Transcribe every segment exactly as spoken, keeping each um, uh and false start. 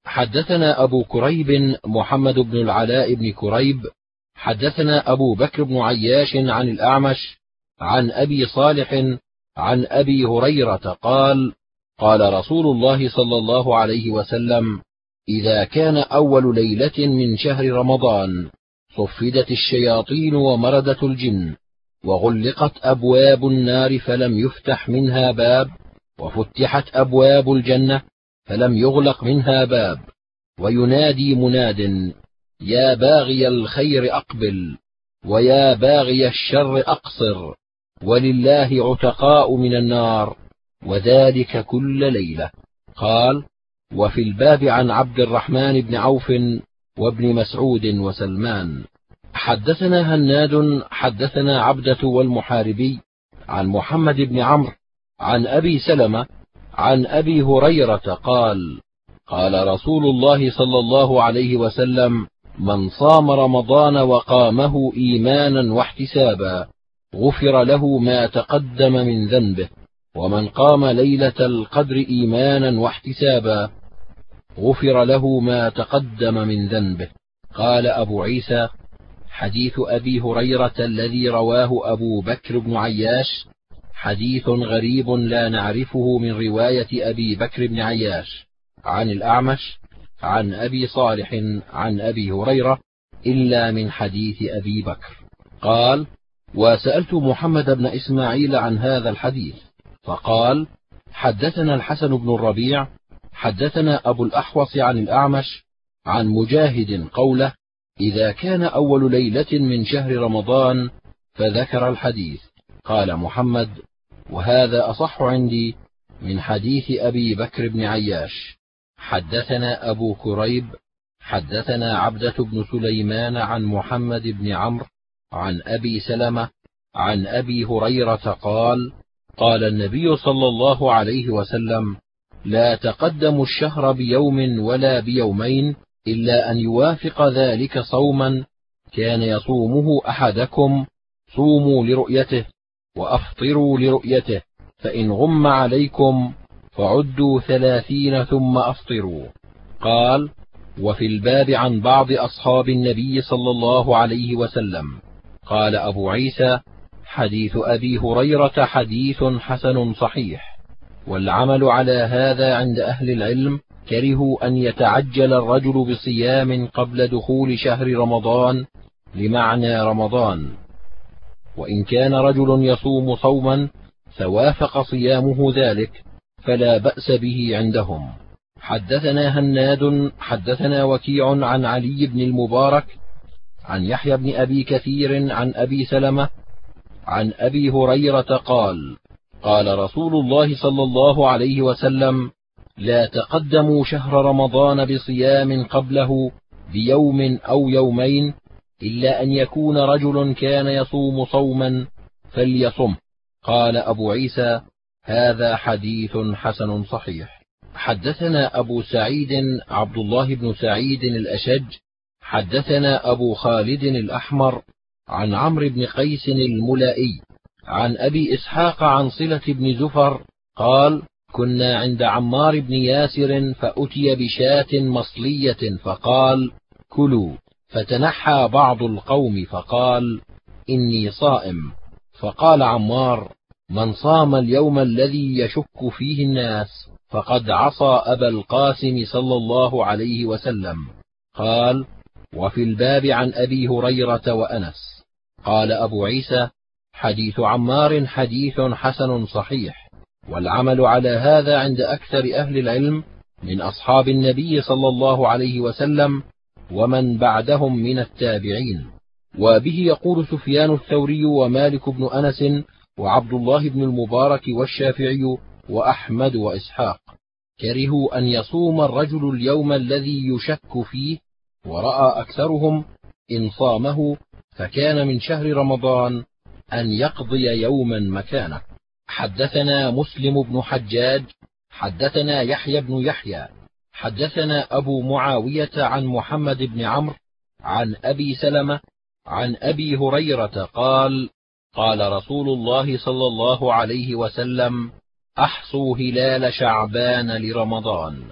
حدثنا أبو كريب محمد بن العلاء بن كريب حدثنا أبو بكر بن عياش عن الأعمش عن أبي صالح عن أبي هريرة قال: قال رسول الله صلى الله عليه وسلم: إذا كان أول ليلة من شهر رمضان صفدت الشياطين ومردت الجن، وغلقت أبواب النار فلم يفتح منها باب، وفتحت أبواب الجنة فلم يغلق منها باب، وينادي مناد: يا باغي الخير أقبل، ويا باغي الشر أقصر، ولله عتقاء من النار، وذلك كل ليلة. قال: وفي الباب عن عبد الرحمن بن عوف وابن مسعود وسلمان. حدثنا هناد حدثنا عبدة والمحاربي عن محمد بن عمرو عن أبي سلمة عن أبي هريرة قال: قال رسول الله صلى الله عليه وسلم: من صام رمضان وقامه إيمانا واحتسابا غفر له ما تقدم من ذنبه، ومن قام ليلة القدر إيمانا واحتسابا غفر له ما تقدم من ذنبه. قال أبو عيسى: حديث أبي هريرة الذي رواه أبو بكر بن عياش حديث غريب لا نعرفه من رواية أبي بكر بن عياش عن الأعمش عن أبي صالح عن أبي هريرة إلا من حديث أبي بكر. قال: وسألت محمد بن إسماعيل عن هذا الحديث فقال: حدثنا الحسن بن الربيع حدثنا أبو الأحوص عن الأعمش عن مجاهد قوله: إذا كان أول ليلة من شهر رمضان، فذكر الحديث. قال محمد: وهذا أصح عندي من حديث أبي بكر بن عياش. حدثنا أبو كريب حدثنا عبدة بن سليمان عن محمد بن عمرو عن أبي سلمة عن أبي هريرة قال: قال النبي صلى الله عليه وسلم: لا تقدموا الشهر بيوم ولا بيومين إلا أن يوافق ذلك صوما كان يصومه أحدكم، صوموا لرؤيته وأفطروا لرؤيته، فإن غم عليكم فعدوا ثلاثين ثم أفطروا. قال: وفي الباب عن بعض أصحاب النبي صلى الله عليه وسلم. قال أبو عيسى: حديث أبي هريرة حديث حسن صحيح، والعمل على هذا عند أهل العلم كرهوا أن يتعجل الرجل بصيام قبل دخول شهر رمضان لمعنى رمضان، وإن كان رجل يصوم صوما فوافق صيامه ذلك فلا بأس به عندهم. حدثنا هناد حدثنا وكيع عن علي بن المبارك عن يحيى بن أبي كثير عن أبي سلمة عن أبي هريرة قال: قال رسول الله صلى الله عليه وسلم: لا تقدموا شهر رمضان بصيام قبله بيوم أو يومين إلا أن يكون رجل كان يصوم صوما فليصم. قال أبو عيسى: هذا حديث حسن صحيح. حدثنا أبو سعيد عبد الله بن سعيد الأشج حدثنا أبو خالد الأحمر عن عمرو بن قيس الملائي عن أبي إسحاق عن صلة بن زفر قال: كنا عند عمار بن ياسر فأتي بشاة مصلية فقال: كلوا، فتنحى بعض القوم فقال: إني صائم. فقال عمار: من صام اليوم الذي يشك فيه الناس فقد عصى أبا القاسم صلى الله عليه وسلم. قال: وفي الباب عن أبي هريرة وأنس. قال أبو عيسى: حديث عمار حديث حسن صحيح، والعمل على هذا عند أكثر أهل العلم من أصحاب النبي صلى الله عليه وسلم ومن بعدهم من التابعين. وبه يقول سفيان الثوري ومالك بن أنس وعبد الله بن المبارك والشافعي وأحمد وإسحاق، كرهوا أن يصوم الرجل اليوم الذي يشك فيه، ورأى أكثرهم إن صامه فكان من شهر رمضان أن يقضي يوما مكانه. حدثنا مسلم بن حجاج حدثنا يحيى بن يحيى حدثنا أبو معاوية عن محمد بن عمرو عن أبي سلمة عن أبي هريرة قال: قال رسول الله صلى الله عليه وسلم: أحصوا هلال شعبان لرمضان.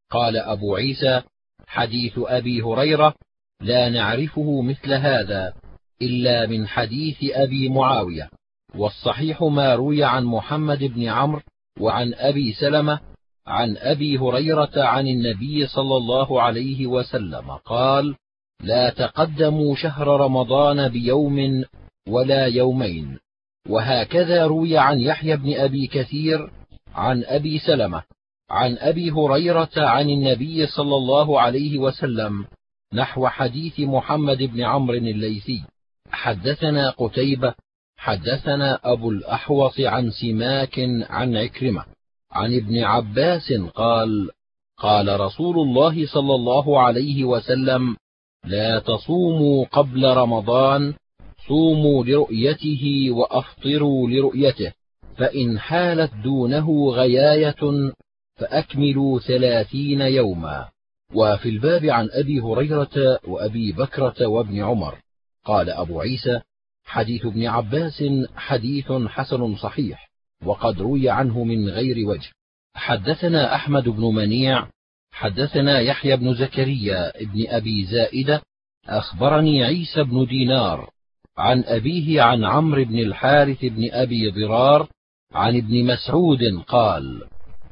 قال أبو عيسى: حديث أبي هريرة لا نعرفه مثل هذا إلا من حديث أبي معاوية، والصحيح ما روي عن محمد بن عمرو وعن أبي سلمة عن أبي هريرة عن النبي صلى الله عليه وسلم قال: لا تقدموا شهر رمضان بيوم ولا يومين. وهكذا روي عن يحيى بن أبي كثير عن أبي سلمة عن أبي هريرة عن النبي صلى الله عليه وسلم نحو حديث محمد بن عمرو الليثي. حدثنا قتيبة حدثنا أبو الأحوص عن سماك عن عكرمة عن ابن عباس قال: قال رسول الله صلى الله عليه وسلم: لا تصوموا قبل رمضان، صوموا لرؤيته وأفطروا لرؤيته، فإن حالت دونه غياية فأكملوا ثلاثين يوما. وفي الباب عن أبي هريرة وأبي بكرة وابن عمر. قال أبو عيسى: حديث ابن عباس حديث حسن صحيح، وقد روي عنه من غير وجه. حدثنا أحمد بن منيع حدثنا يحيى بن زكريا ابن أبي زائدة أخبرني عيسى بن دينار عن أبيه عن عمرو بن الحارث بن أبي ضرار عن ابن مسعود قال: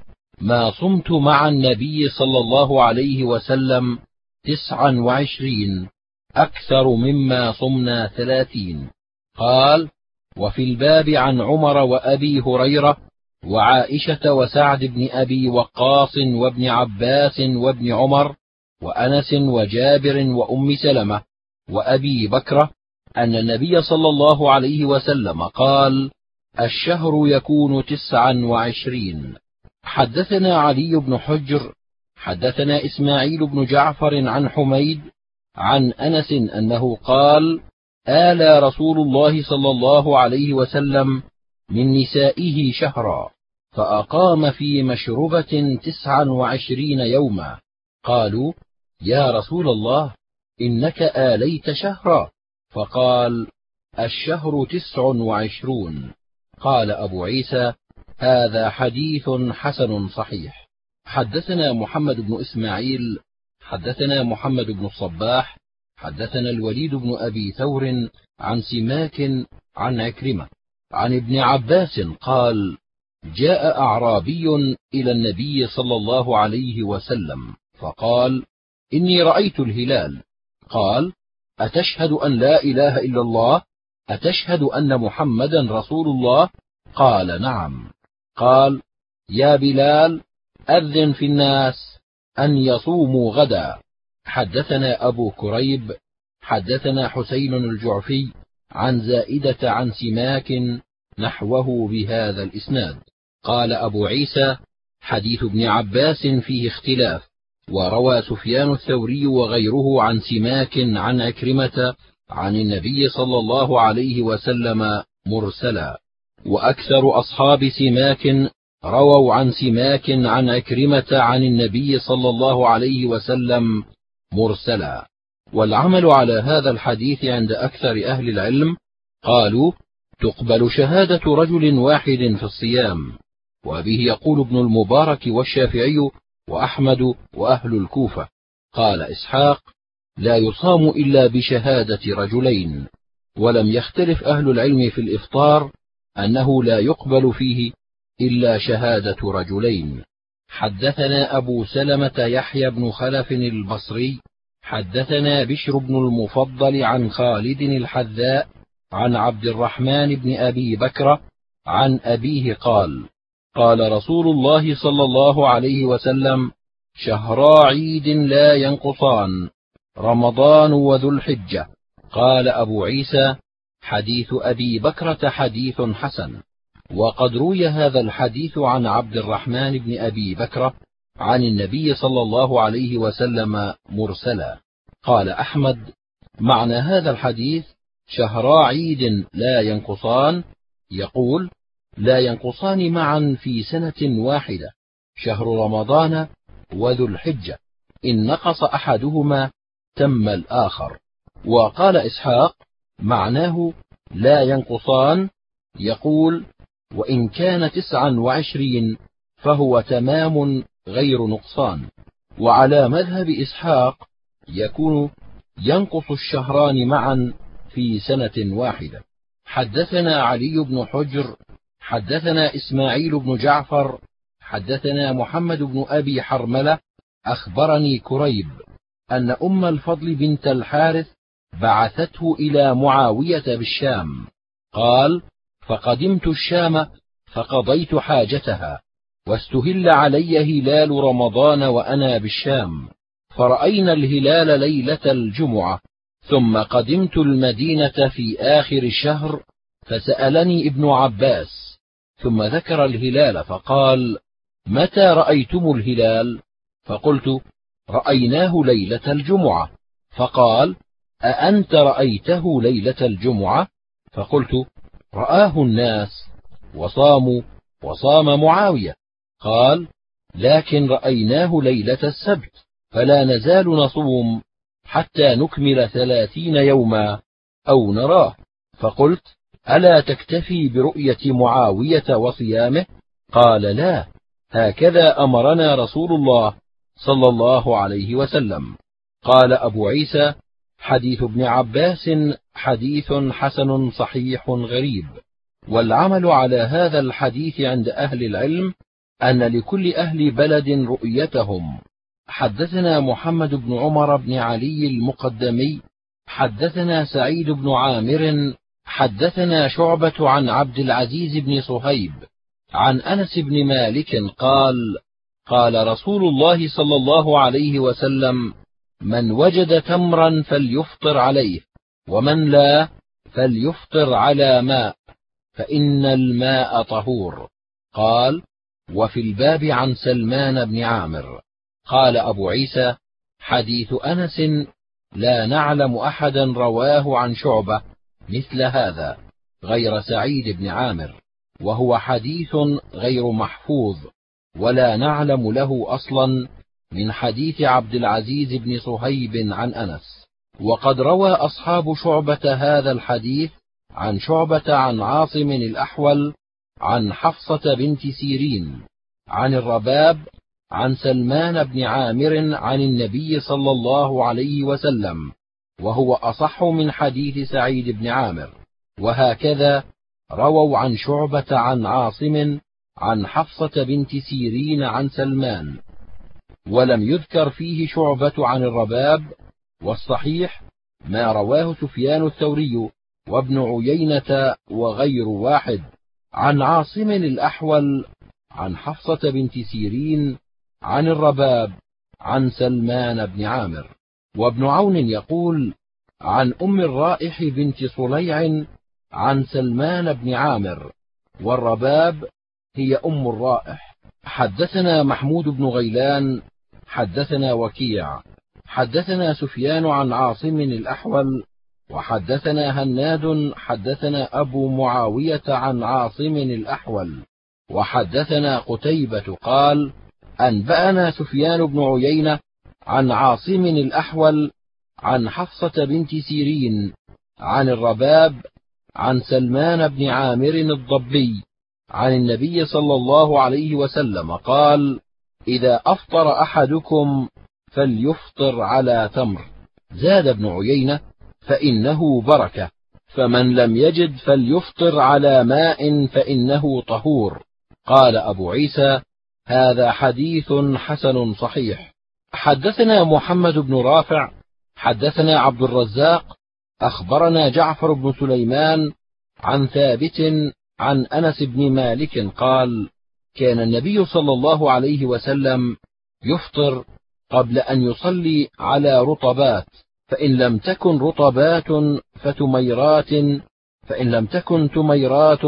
ما صمت مع النبي صلى الله عليه وسلم تسعا وعشرين أكثر مما صمنا ثلاثين. قال: وفي الباب عن عمر وأبي هريرة وعائشة وسعد بن أبي وقاص وابن عباس وابن عمر وأنس وجابر وأم سلمة وأبي بكرة أن النبي صلى الله عليه وسلم قال: الشهر يكون تسعا وعشرين. حدثنا علي بن حجر حدثنا إسماعيل بن جعفر عن حميد عن أنس أنه قال: آلى رسول الله صلى الله عليه وسلم من نسائه شهرا، فأقام في مشربة تسعا وعشرين يوما. قالوا: يا رسول الله، إنك آليت شهرا. فقال: الشهر تسع وعشرون. قال أبو عيسى: هذا حديث حسن صحيح. حدثنا محمد بن إسماعيل حدثنا محمد بن الصباح حدثنا الوليد بن أبي ثور عن سماك عن عكرمة عن ابن عباس قال: جاء أعرابي إلى النبي صلى الله عليه وسلم فقال: إني رأيت الهلال. قال: أتشهد أن لا إله إلا الله؟ أتشهد أن محمدا رسول الله؟ قال: نعم. قال: يا بلال، أذن في الناس أن يصوموا غدا. حدثنا أبو كريب حدثنا حسين الجعفي عن زائدة عن سماك نحوه بهذا الإسناد. قال أبو عيسى: حديث ابن عباس فيه اختلاف، وروى سفيان الثوري وغيره عن سماك عن عكرمة عن النبي صلى الله عليه وسلم مرسلا، وأكثر أصحاب سماك رووا عن سماك عن عكرمة عن النبي صلى الله عليه وسلم مرسلا. والعمل على هذا الحديث عند أكثر أهل العلم قالوا: تقبل شهادة رجل واحد في الصيام، وبه يقول ابن المبارك والشافعي وأحمد وأهل الكوفة. قال إسحاق: لا يصام إلا بشهادة رجلين. ولم يختلف أهل العلم في الإفطار أنه لا يقبل فيه إلا شهادة رجلين. حدثنا أبو سلمة يحيى بن خلف البصري حدثنا بشر بن المفضل عن خالد الحذاء عن عبد الرحمن بن أبي بكر عن أبيه قال: قال رسول الله صلى الله عليه وسلم: شهرا عيد لا ينقصان، رمضان وذو الحجة. قال أبو عيسى: حديث أبي بكرة حديث حسن. وقد روي هذا الحديث عن عبد الرحمن بن أبي بكر عن النبي صلى الله عليه وسلم مرسلا. قال أحمد: معنى هذا الحديث شهرا عيد لا ينقصان، يقول: لا ينقصان معا في سنة واحدة، شهر رمضان وذو الحجة، إن نقص أحدهما تم الآخر. وقال إسحاق: معناه لا ينقصان، يقول: وإن كان تسعا وعشرين فهو تمام غير نقصان. وعلى مذهب إسحاق يكون ينقص الشهران معا في سنة واحدة. حدثنا علي بن حجر حدثنا إسماعيل بن جعفر حدثنا محمد بن أبي حرملة أخبرني كريب أن أم الفضل بنت الحارث بعثته إلى معاوية بالشام. قال: فقدمت الشام فقضيت حاجتها، واستهل علي هلال رمضان وأنا بالشام، فرأينا الهلال ليلة الجمعة، ثم قدمت المدينة في آخر الشهر، فسألني ابن عباس ثم ذكر الهلال فقال: متى رأيتم الهلال؟ فقلت: رأيناه ليلة الجمعة. فقال: أأنت رأيته ليلة الجمعة؟ فقلت: رآه الناس وصاموا وصام معاوية. قال: لكن رأيناه ليلة السبت، فلا نزال نصوم حتى نكمل ثلاثين يوما أو نراه. فقلت: ألا تكتفي برؤية معاوية وصيامه؟ قال: لا، هكذا أمرنا رسول الله صلى الله عليه وسلم. قال أبو عيسى: حديث ابن عباس حديث حسن صحيح غريب. والعمل على هذا الحديث عند أهل العلم أن لكل أهل بلد رؤيتهم. حدثنا محمد بن عمر بن علي المقدمي حدثنا سعيد بن عامر حدثنا شعبة عن عبد العزيز بن صهيب عن أنس بن مالك قال: قال رسول الله صلى الله عليه وسلم: من وجد تمرا فليفطر عليه، ومن لا فليفطر على ماء، فإن الماء طهور. قال: وفي الباب عن سلمان بن عامر. قال أبو عيسى: حديث أنس لا نعلم أحدا رواه عن شعبة مثل هذا غير سعيد بن عامر، وهو حديث غير محفوظ، ولا نعلم له أصلا من حديث عبد العزيز بن صهيب عن أنس. وقد روى أصحاب شعبة هذا الحديث عن شعبة عن عاصم الأحول عن حفصة بنت سيرين عن الرباب عن سلمان بن عامر عن النبي صلى الله عليه وسلم، وهو أصح من حديث سعيد بن عامر. وهكذا رووا عن شعبة عن عاصم عن حفصة بنت سيرين عن سلمان، ولم يذكر فيه شعبة عن الرباب. والصحيح ما رواه سفيان الثوري وابن عيينة وغير واحد عن عاصم الأحول عن حفصة بنت سيرين عن الرباب عن سلمان بن عامر. وابن عون يقول عن أم الرائح بنت صليع عن سلمان بن عامر، والرباب هي أم الرائح. حدثنا محمود بن غيلان حدثنا وكيع حدثنا سفيان عن عاصم الأحول وحدثنا هناد حدثنا أبو معاوية عن عاصم الأحول وحدثنا قتيبة قال: أنبأنا سفيان بن عيينة عن عاصم الأحول عن حفصة بنت سيرين عن الرباب عن سلمان بن عامر الضبي عن النبي صلى الله عليه وسلم قال: إذا أفطر أحدكم فليفطر على تمر. زاد ابن عيينة: فإنه بركة، فمن لم يجد فليفطر على ماء فإنه طهور. قال أبو عيسى: هذا حديث حسن صحيح. حدثنا محمد بن رافع حدثنا عبد الرزاق أخبرنا جعفر بن سليمان عن ثابت عن أنس بن مالك قال: كان النبي صلى الله عليه وسلم يفطر قبل أن يصلي على رطبات، فإن لم تكن رطبات فتميرات، فإن لم تكن تميرات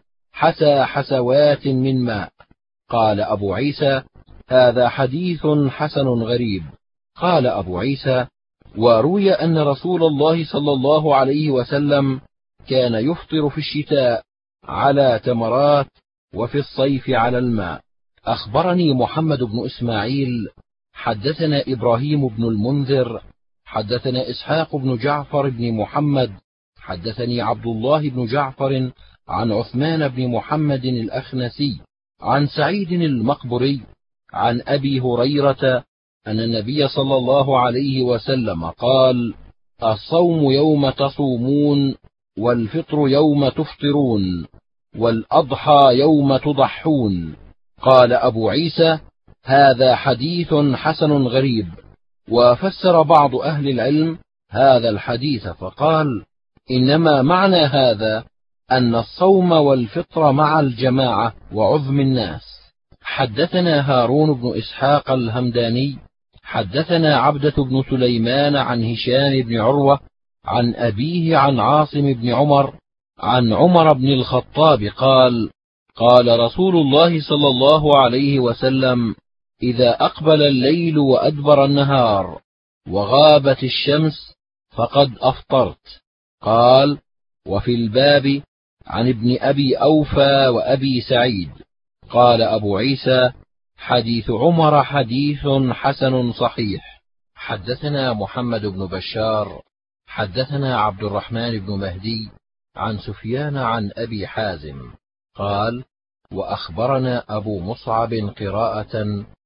حسى حسوات من ماء. قال أبو عيسى: هذا حديث حسن غريب. قال أبو عيسى: وروي أن رسول الله صلى الله عليه وسلم كان يفطر في الشتاء على تمرات وفي الصيف على الماء. أخبرني محمد بن إسماعيل حدثنا إبراهيم بن المنذر حدثنا إسحاق بن جعفر بن محمد حدثني عبد الله بن جعفر عن عثمان بن محمد الأخنسي عن سعيد المقبري عن أبي هريرة أن النبي صلى الله عليه وسلم قال: الصوم يوم تصومون، والفطر يوم تفطرون، والأضحى يوم تضحون. قال أبو عيسى: هذا حديث حسن غريب. وفسر بعض أهل العلم هذا الحديث فقال: إنما معنى هذا أن الصوم والفطر مع الجماعة وعظم الناس. حدثنا هارون بن إسحاق الهمداني حدثنا عبدة بن سليمان عن هشام بن عروة عن أبيه عن عاصم بن عمر عن عمر بن الخطاب قال: قال رسول الله صلى الله عليه وسلم: إذا أقبل الليل وأدبر النهار وغابت الشمس فقد أفطرت. قال: وفي الباب عن ابن أبي أوفى وأبي سعيد. قال أبو عيسى: حديث عمر حديث حسن صحيح. حدثنا محمد بن بشار حدثنا عبد الرحمن بن مهدي عن سفيان عن أبي حازم قال: وأخبرنا أبو مصعب قراءة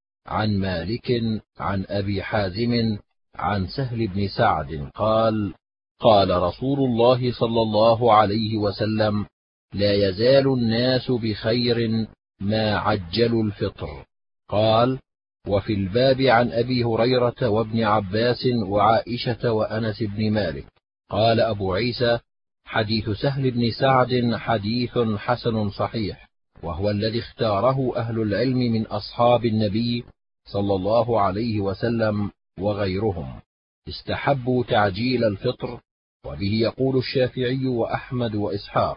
عن مالك عن أبي حازم عن سهل بن سعد قال: قال رسول الله صلى الله عليه وسلم: لا يزال الناس بخير ما عجلوا الفطر. قال: وفي الباب عن أبي هريرة وابن عباس وعائشة وأنس بن مالك. قال أبو عيسى: حديث سهل بن سعد حديث حسن صحيح، وهو الذي اختاره أهل العلم من أصحاب النبي صلى الله عليه وسلم وغيرهم. استحبوا تعجيل الفطر، وبه يقول الشافعي وأحمد وإسحاق.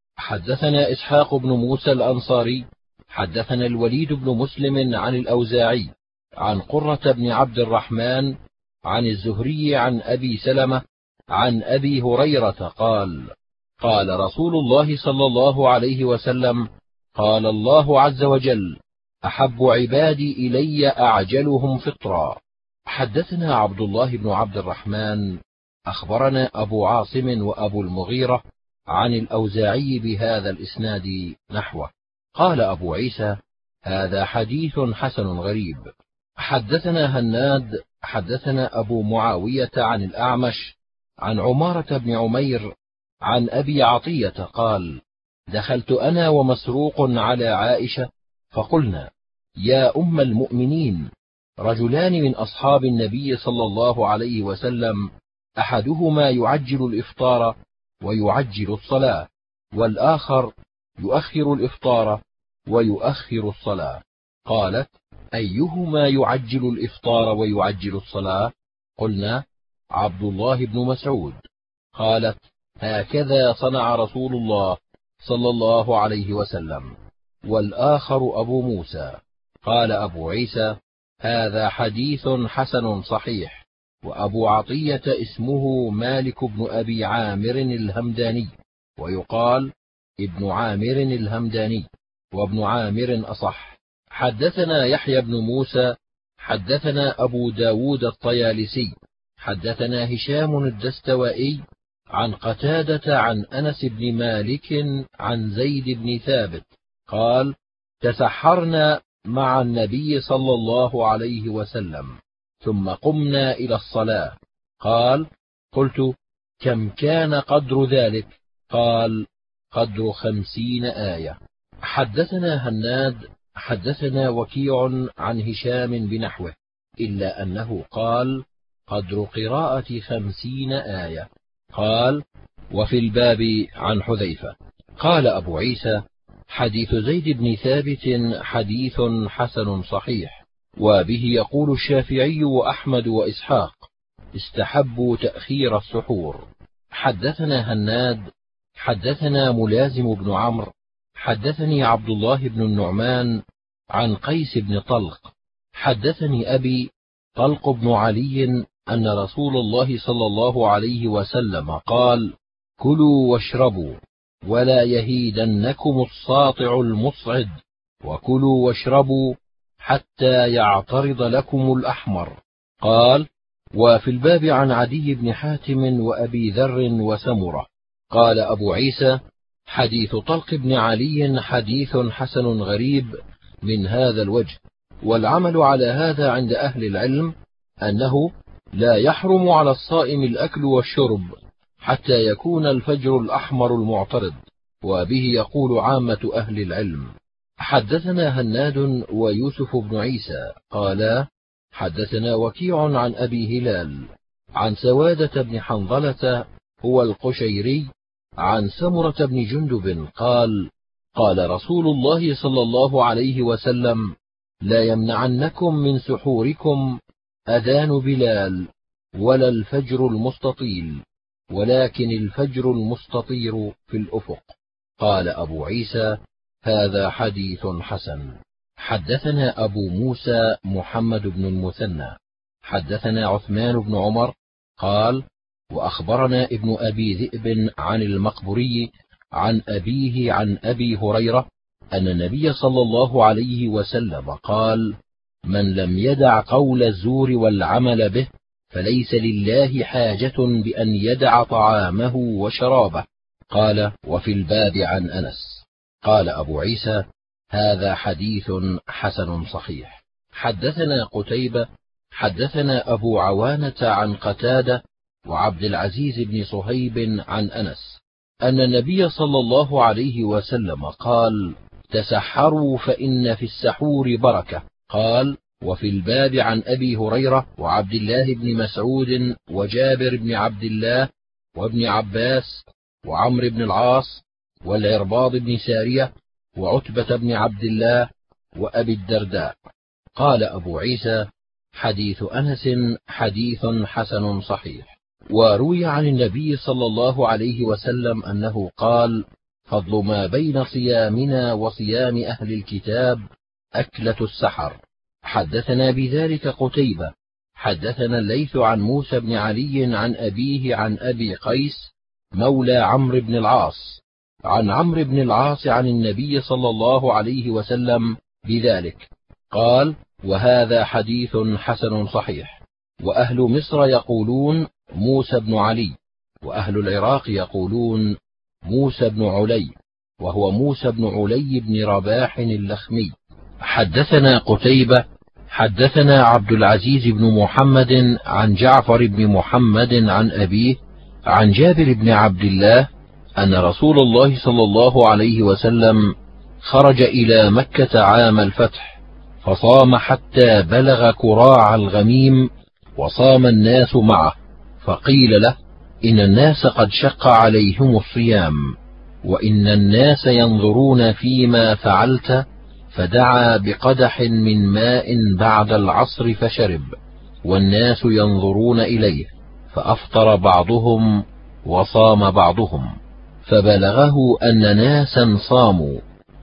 حدثنا إسحاق بن موسى الأنصاري حدثنا الوليد بن مسلم عن الأوزاعي عن قرة بن عبد الرحمن عن الزهري عن أبي سلمة عن أبي هريرة قال: قال رسول الله صلى الله عليه وسلم: قال الله عز وجل: أحب عبادي إلي أعجلهم فطرا. حدثنا عبد الله بن عبد الرحمن أخبرنا أبو عاصم وأبو المغيرة عن الأوزاعي بهذا الإسناد نحوه. قال أبو عيسى: هذا حديث حسن غريب. حدثنا هناد حدثنا أبو معاوية عن الأعمش عن عمارة بن عمير عن أبي عطية قال: دخلت أنا ومسروق على عائشة فقلنا: يا أم المؤمنين، رجلان من أصحاب النبي صلى الله عليه وسلم أحدهما يعجل الإفطار ويعجل الصلاة، والآخر يؤخر الإفطار ويؤخر الصلاة. قالت: أيهما يعجل الإفطار ويعجل الصلاة؟ قلنا: عبد الله بن مسعود. قالت: هكذا صنع رسول الله صلى الله عليه وسلم. والآخر أبو موسى. قال أبو عيسى: هذا حديث حسن صحيح. وأبو عطية اسمه مالك بن أبي عامر الهمداني، ويقال ابن عامر الهمداني، وابن عامر أصح. حدثنا يحيى بن موسى حدثنا أبو داود الطيالسي حدثنا هشام الدستوائي عن قتادة عن أنس بن مالك عن زيد بن ثابت قال: تسحرنا مع النبي صلى الله عليه وسلم ثم قمنا إلى الصلاة. قال: قلت: كم كان قدر ذلك؟ قال: قدر خمسين آية. حدثنا هناد حدثنا وكيع عن هشام بنحوه، إلا أنه قال: قدر قراءة خمسين آية. قال: وفي الباب عن حذيفة. قال أبو عيسى: حديث زيد بن ثابت حديث حسن صحيح، وبه يقول الشافعي وأحمد وإسحاق: استحبوا تأخير السحور. حدثنا هناد حدثنا ملازم بن عمرو حدثني عبد الله بن النعمان عن قيس بن طلق حدثني أبي طلق بن علي أن رسول الله صلى الله عليه وسلم قال: كلوا واشربوا ولا يهيدنكم الساطع المصعد، وكلوا واشربوا حتى يعترض لكم الأحمر. قال: وفي الباب عن عدي بن حاتم وأبي ذر وسمرة. قال أبو عيسى: حديث طلق بن علي حديث حسن غريب من هذا الوجه. والعمل على هذا عند أهل العلم أنه لا يحرم على الصائم الأكل والشرب حتى يكون الفجر الأحمر المعترض، وبه يقول عامة أهل العلم. حدثنا هناد ويوسف بن عيسى قالا حدثنا وكيع عن أبي هلال عن سوادة بن حنظلة هو القشيري عن سمرة بن جندب قال قال رسول الله صلى الله عليه وسلم: لا يمنعنكم من سحوركم أذان بلال ولا الفجر المستطيل، ولكن الفجر المستطير في الأفق. قال أبو عيسى: هذا حديث حسن. حدثنا أبو موسى محمد بن المثنى حدثنا عثمان بن عمر قال: وأخبرنا ابن أبي ذئب عن المقبري عن أبيه عن أبي هريرة أن النبي صلى الله عليه وسلم قال: من لم يدع قول الزور والعمل به فليس لله حاجة بأن يدع طعامه وشرابه. قال: وفي الباب عن أنس. قال أبو عيسى: هذا حديث حسن صحيح. حدثنا قتيبة حدثنا أبو عوانة عن قتادة وعبد العزيز بن صهيب عن أنس أن النبي صلى الله عليه وسلم قال: تسحروا فإن في السحور بركة. قال: وفي الباب عن أبي هريرة وعبد الله بن مسعود وجابر بن عبد الله وابن عباس وعمرو بن العاص والعرباض بن سارية وعتبة بن عبد الله وأبي الدرداء. قال أبو عيسى: حديث أنس حديث حسن صحيح. وروي عن النبي صلى الله عليه وسلم أنه قال: فضل ما بين صيامنا وصيام أهل الكتاب أكلة السحر. حدثنا بذلك قتيبة حدثنا الليث عن موسى بن علي عن أبيه عن أبي قيس مولى عمرو بن العاص عن عمرو بن العاص عن النبي صلى الله عليه وسلم بذلك. قال: وهذا حديث حسن صحيح. وأهل مصر يقولون موسى بن علي، وأهل العراق يقولون موسى بن علي، وهو موسى بن علي بن رباح اللخمي. حدثنا قتيبة حدثنا عبد العزيز بن محمد عن جعفر بن محمد عن أبيه عن جابر بن عبد الله أن رسول الله صلى الله عليه وسلم خرج إلى مكة عام الفتح فصام حتى بلغ كراع الغميم وصام الناس معه، فقيل له: إن الناس قد شق عليهم الصيام وإن الناس ينظرون فيما فعلت، فدعا بقدح من ماء بعد العصر فشرب والناس ينظرون إليه، فأفطر بعضهم وصام بعضهم، فبلغه أن ناسا صاموا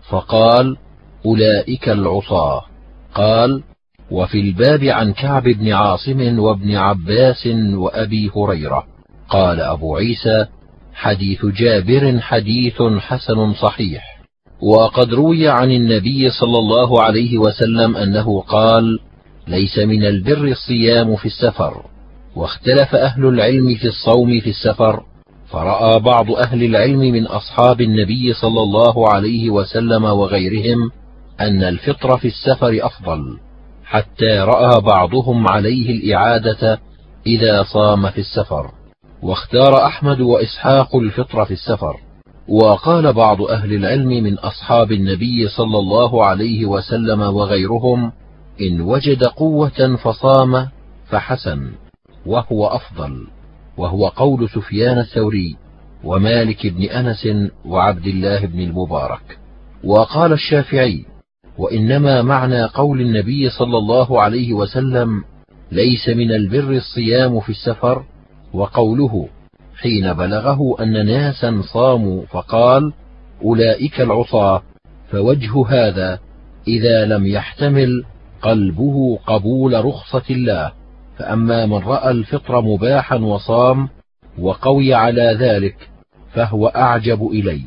فقال: أولئك العصاة. قال: وفي الباب عن كعب بن عاصم وابن عباس وأبي هريرة. قال أبو عيسى: حديث جابر حديث حسن صحيح. وقد روي عن النبي صلى الله عليه وسلم أنه قال: ليس من البر الصيام في السفر. واختلف أهل العلم في الصوم في السفر، فرأى بعض أهل العلم من أصحاب النبي صلى الله عليه وسلم وغيرهم أن الفطر في السفر أفضل، حتى رأى بعضهم عليه الإعادة إذا صام في السفر. واختار أحمد وإسحاق الفطر في السفر. وقال بعض أهل العلم من أصحاب النبي صلى الله عليه وسلم وغيرهم: إن وجد قوة فصام فحسن، وهو أفضل، وهو قول سفيان الثوري ومالك بن أنس وعبد الله بن المبارك. وقال الشافعي: وإنما معنى قول النبي صلى الله عليه وسلم ليس من البر الصيام في السفر، وقوله حين بلغه أن ناسا صاموا فقال: أولئك العصاة، فوجه هذا إذا لم يحتمل قلبه قبول رخصة الله. فأما من رأى الفطر مباحا وصام وقوي على ذلك فهو أعجب إلي.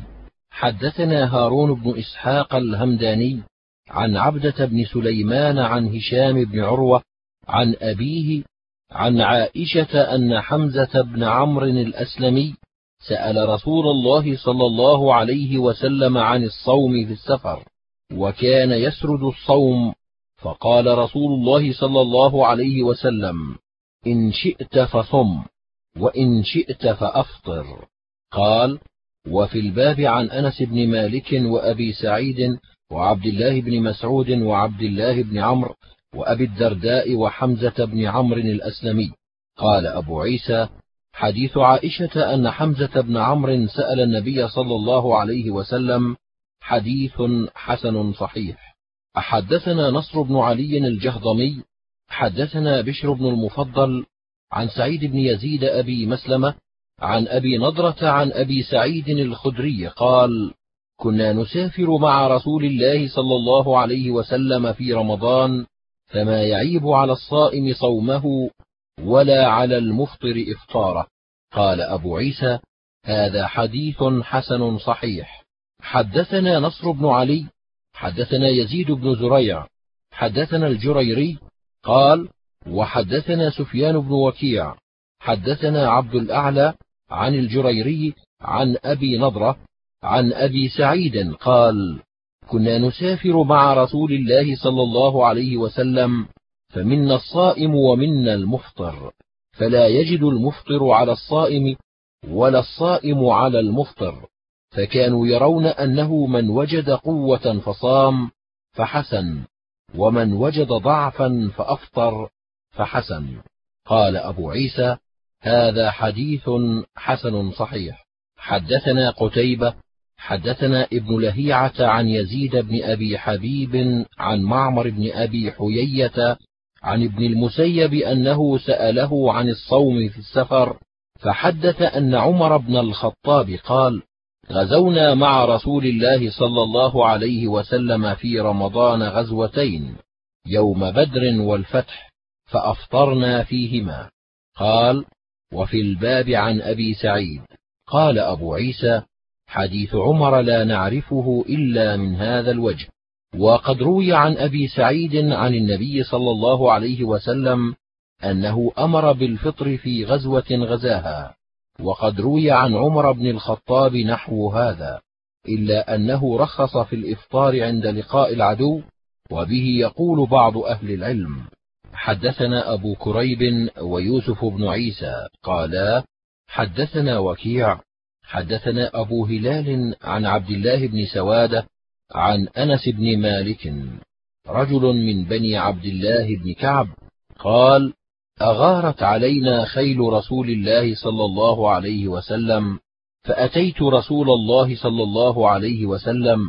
حدثنا هارون بن إسحاق الهمداني عن عبدة بن سليمان عن هشام بن عروة عن أبيه عن عائشة أن حمزة بن عمرو الأسلمي سأل رسول الله صلى الله عليه وسلم عن الصوم في السفر، وكان يسرد الصوم فقال رسول الله صلى الله عليه وسلم: إن شئت فصم، وإن شئت فأفطر. قال: وفي الباب عن أنس بن مالك وأبي سعيد وعبد الله بن مسعود وعبد الله بن عمرو وأبي الدرداء وحمزة بن عمرو الأسلمي. قال أبو عيسى: حديث عائشة أن حمزة بن عمرو سأل النبي صلى الله عليه وسلم حديث حسن صحيح. حدثنا نصر بن علي الجهضمي حدثنا بشر بن المفضل عن سعيد بن يزيد أبي مسلمة عن أبي نضرة عن أبي سعيد الخدري قال: كنا نسافر مع رسول الله صلى الله عليه وسلم في رمضان، فما يعيب على الصائم صومه ولا على المفطر إفطاره. قال أبو عيسى: هذا حديث حسن صحيح. حدثنا نصر بن علي حدثنا يزيد بن زريع حدثنا الجريري قال: وحدثنا سفيان بن وكيع حدثنا عبد الأعلى عن الجريري عن أبي نضرة عن أبي سعيد قال: كنا نسافر مع رسول الله صلى الله عليه وسلم، فمنا الصائم ومنا المفطر، فلا يجد المفطر على الصائم ولا الصائم على المفطر، فكانوا يرون أنه من وجد قوة فصام فحسن، ومن وجد ضعفا فأفطر فحسن. قال أبو عيسى: هذا حديث حسن صحيح. حدثنا قتيبة حدثنا ابن لهيعة عن يزيد بن أبي حبيب عن معمر بن أبي حيية عن ابن المسيب أنه سأله عن الصوم في السفر، فحدث أن عمر بن الخطاب قال: غزونا مع رسول الله صلى الله عليه وسلم في رمضان غزوتين، يوم بدر والفتح، فأفطرنا فيهما. قال: وفي الباب عن أبي سعيد. قال أبو عيسى: حديث عمر لا نعرفه إلا من هذا الوجه. وقد روي عن أبي سعيد عن النبي صلى الله عليه وسلم أنه أمر بالفطر في غزوة غزاها، وقد روي عن عمر بن الخطاب نحو هذا، إلا أنه رخص في الإفطار عند لقاء العدو، وبه يقول بعض أهل العلم. حدثنا أبو كريب ويوسف بن عيسى قالا: حدثنا وكيع حدثنا أبو هلال عن عبد الله بن سوادة عن أنس بن مالك رجل من بني عبد الله بن كعب قال: أغارت علينا خيل رسول الله صلى الله عليه وسلم، فأتيت رسول الله صلى الله عليه وسلم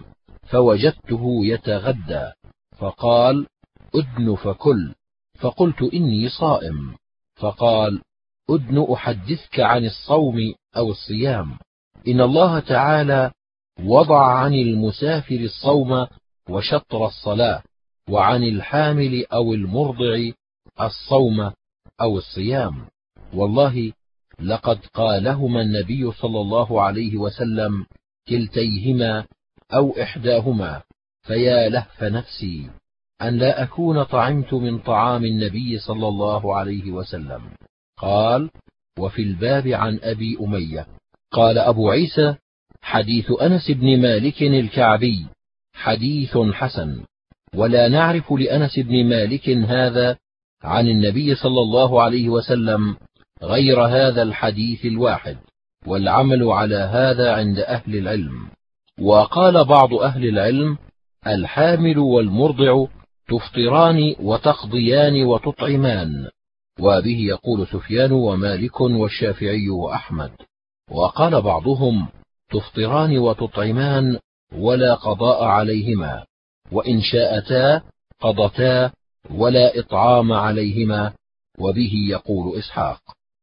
فوجدته يتغدى، فقال: أدن فكل، فقلت إني صائم، فقال: أدن أحدثك عن الصوم أو الصيام، إن الله تعالى وضع عن المسافر الصوم وشطر الصلاة، وعن الحامل أو المرضع الصوم أو الصيام، والله لقد قالهما النبي صلى الله عليه وسلم كلتيهما أو إحداهما، فيا لهف نفسي أن لا أكون طعمت من طعام النبي صلى الله عليه وسلم. قال: وفي الباب عن أبي أمية. قال أبو عيسى: حديث أنس بن مالك الكعبي حديث حسن، ولا نعرف لأنس بن مالك هذا عن النبي صلى الله عليه وسلم غير هذا الحديث الواحد، والعمل على هذا عند أهل العلم. وقال بعض أهل العلم: الحامل والمرضع تفطران وتقضيان وتطعمان، وبه يقول سفيان ومالك والشافعي وأحمد. وقال بعضهم: تفطران وتطعمان ولا قضاء عليهما، وإن شاءتا قضتا ولا إطعام عليهما، وبه يقول إسحاق.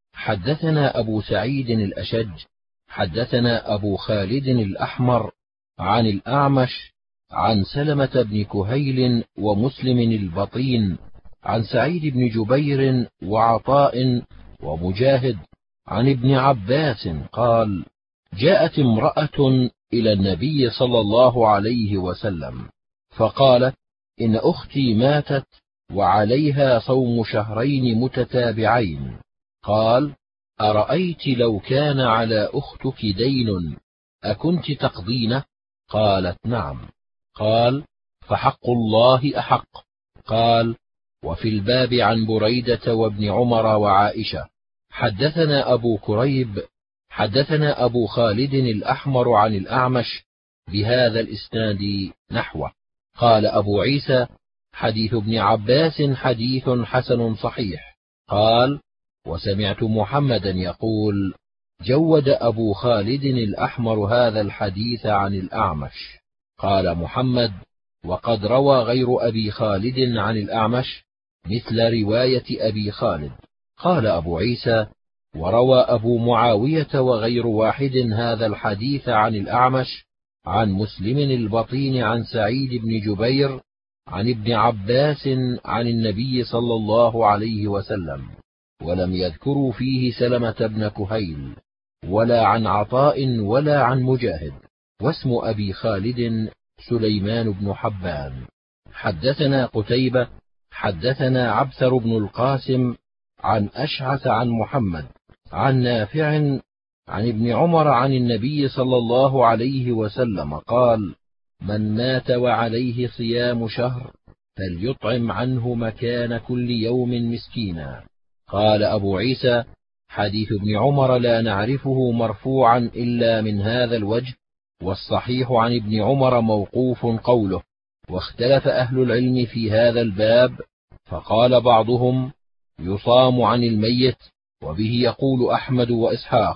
حدثنا أبو سعيد الأشج حدثنا أبو خالد الأحمر عن الأعمش عن سلمة بن كهيل ومسلم البطين عن سعيد بن جبير وعطاء ومجاهد عن ابن عباس قال: جاءت امرأة إلى النبي صلى الله عليه وسلم فقالت: إن أختي ماتت وعليها صوم شهرين متتابعين. قال: أرأيت لو كان على أختك دين أكنت تقضينه؟ قالت: نعم. قال: فحق الله أحق. قال: وفي الباب عن بريدة وابن عمر وعائشة. حدثنا أبو كريب حدثنا أبو خالد الأحمر عن الأعمش بهذا الإسناد نحوه. قال أبو عيسى: حديث ابن عباس حديث حسن صحيح. قال: وسمعت محمدا يقول: جود أبو خالد الأحمر هذا الحديث عن الأعمش. قال محمد: وقد روى غير أبي خالد عن الأعمش مثل رواية أبي خالد. قال أبو عيسى: وروى أبو معاوية وغير واحد هذا الحديث عن الأعمش عن مسلم البطين عن سعيد بن جبير عن ابن عباس عن النبي صلى الله عليه وسلم، ولم يذكروا فيه سلمة بن كهيل ولا عن عطاء ولا عن مجاهد. واسم أبي خالد سليمان بن حبان. حدثنا قتيبة حدثنا عبثر بن القاسم عن أشعث عن محمد عن نافع عن ابن عمر عن النبي صلى الله عليه وسلم قال: من مات وعليه صيام شهر فليطعم عنه مكان كل يوم مسكينا. قال أبو عيسى: حديث ابن عمر لا نعرفه مرفوعا إلا من هذا الوجه، والصحيح عن ابن عمر موقوف قوله. واختلف أهل العلم في هذا الباب، فقال بعضهم: يصام عن الميت، وبه يقول أحمد وإسحاق.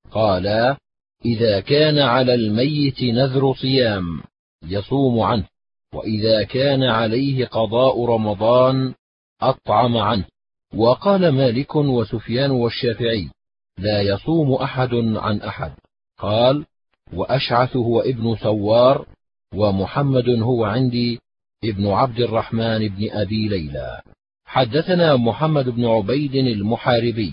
قالا: إذا كان على الميت نذر صيام يصوم عنه، وإذا كان عليه قضاء رمضان أطعم عنه. وقال مالك وسفيان والشافعي: لا يصوم أحد عن أحد. قال: وأشعث هو ابن ثوار، ومحمد هو عندي ابن عبد الرحمن بن أبي ليلى. حدثنا محمد بن عبيد المحاربي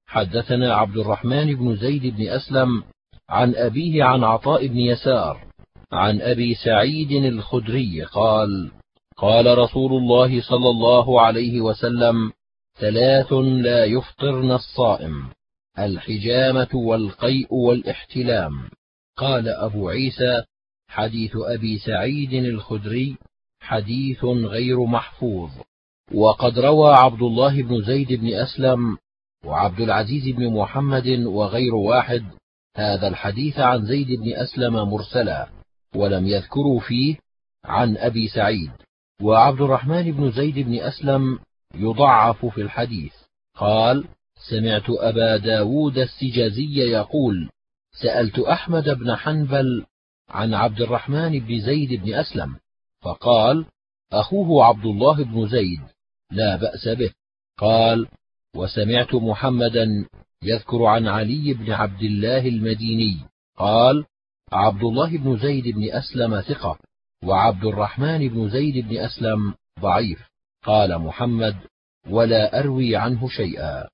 حدثنا عبد الرحمن بن زيد بن أسلم عن أبيه عن عطاء بن يسار عن أبي سعيد الخدري قال: قال رسول الله صلى الله عليه وسلم: ثلاث لا يفطرن الصائم: الحجامة والقيء والاحتلام. قال أبو عيسى: حديث أبي سعيد الخدري حديث غير محفوظ. وقد روى عبد الله بن زيد بن أسلم وعبد العزيز بن محمد وغير واحد هذا الحديث عن زيد بن أسلم مرسلا، ولم يذكروا فيه عن أبي سعيد. وعبد الرحمن بن زيد بن أسلم يضعف في الحديث. قال: سمعت أبا داود السجازي يقول: سألت أحمد بن حنبل عن عبد الرحمن بن زيد بن أسلم، فقال: أخوه عبد الله بن زيد لا بأس به. قال: وسمعت محمدا يذكر عن علي بن عبد الله المديني قال: عبد الله بن زيد بن أسلم ثقة، وعبد الرحمن بن زيد بن أسلم ضعيف. قال محمد: ولا أروي عنه شيئا.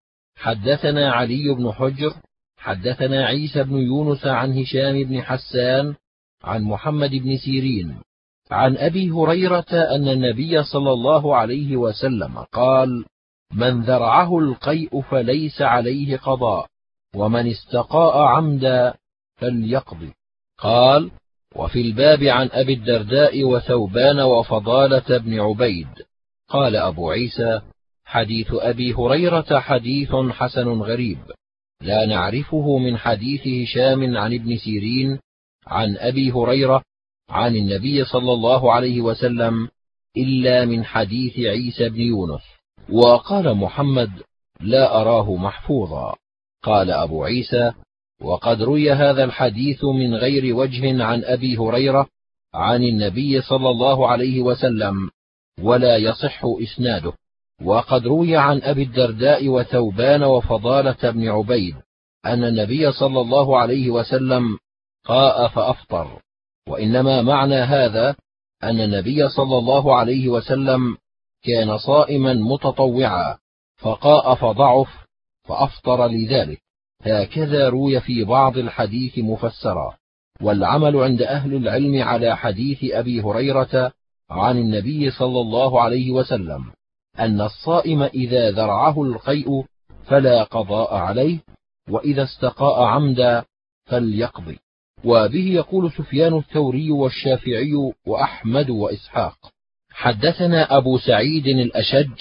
حدثنا علي بن حجر حدثنا عيسى بن يونس عن هشام بن حسان عن محمد بن سيرين عن أبي هريرة أن النبي صلى الله عليه وسلم قال: من ذرعه القيء فليس عليه قضاء، ومن استقاء عمدا فليقضي. قال: وفي الباب عن أبي الدرداء وثوبان وفضالة بن عبيد. قال أبو عيسى: حديث أبي هريرة حديث حسن غريب، لا نعرفه من حديث هشام عن ابن سيرين عن أبي هريرة عن النبي صلى الله عليه وسلم إلا من حديث عيسى بن يونس. وقال محمد: لا أراه محفوظا. قال أبو عيسى: وقد روي هذا الحديث من غير وجه عن أبي هريرة عن النبي صلى الله عليه وسلم، ولا يصح إسناده. وقد روي عن أبي الدرداء وثوبان وفضالة بن عبيد أن النبي صلى الله عليه وسلم قاء فأفطر، وإنما معنى هذا أن النبي صلى الله عليه وسلم كان صائما متطوعا فقاء فضعف فأفطر لذلك. هكذا روي في بعض الحديث مفسرا. والعمل عند أهل العلم على حديث أبي هريرة عن النبي صلى الله عليه وسلم أن الصائم إذا ذرعه القيء فلا قضاء عليه، وإذا استقاء عمدا فليقضي. وبه يقول سفيان الثوري والشافعي وأحمد وإسحاق. حدثنا أبو سعيد الأشج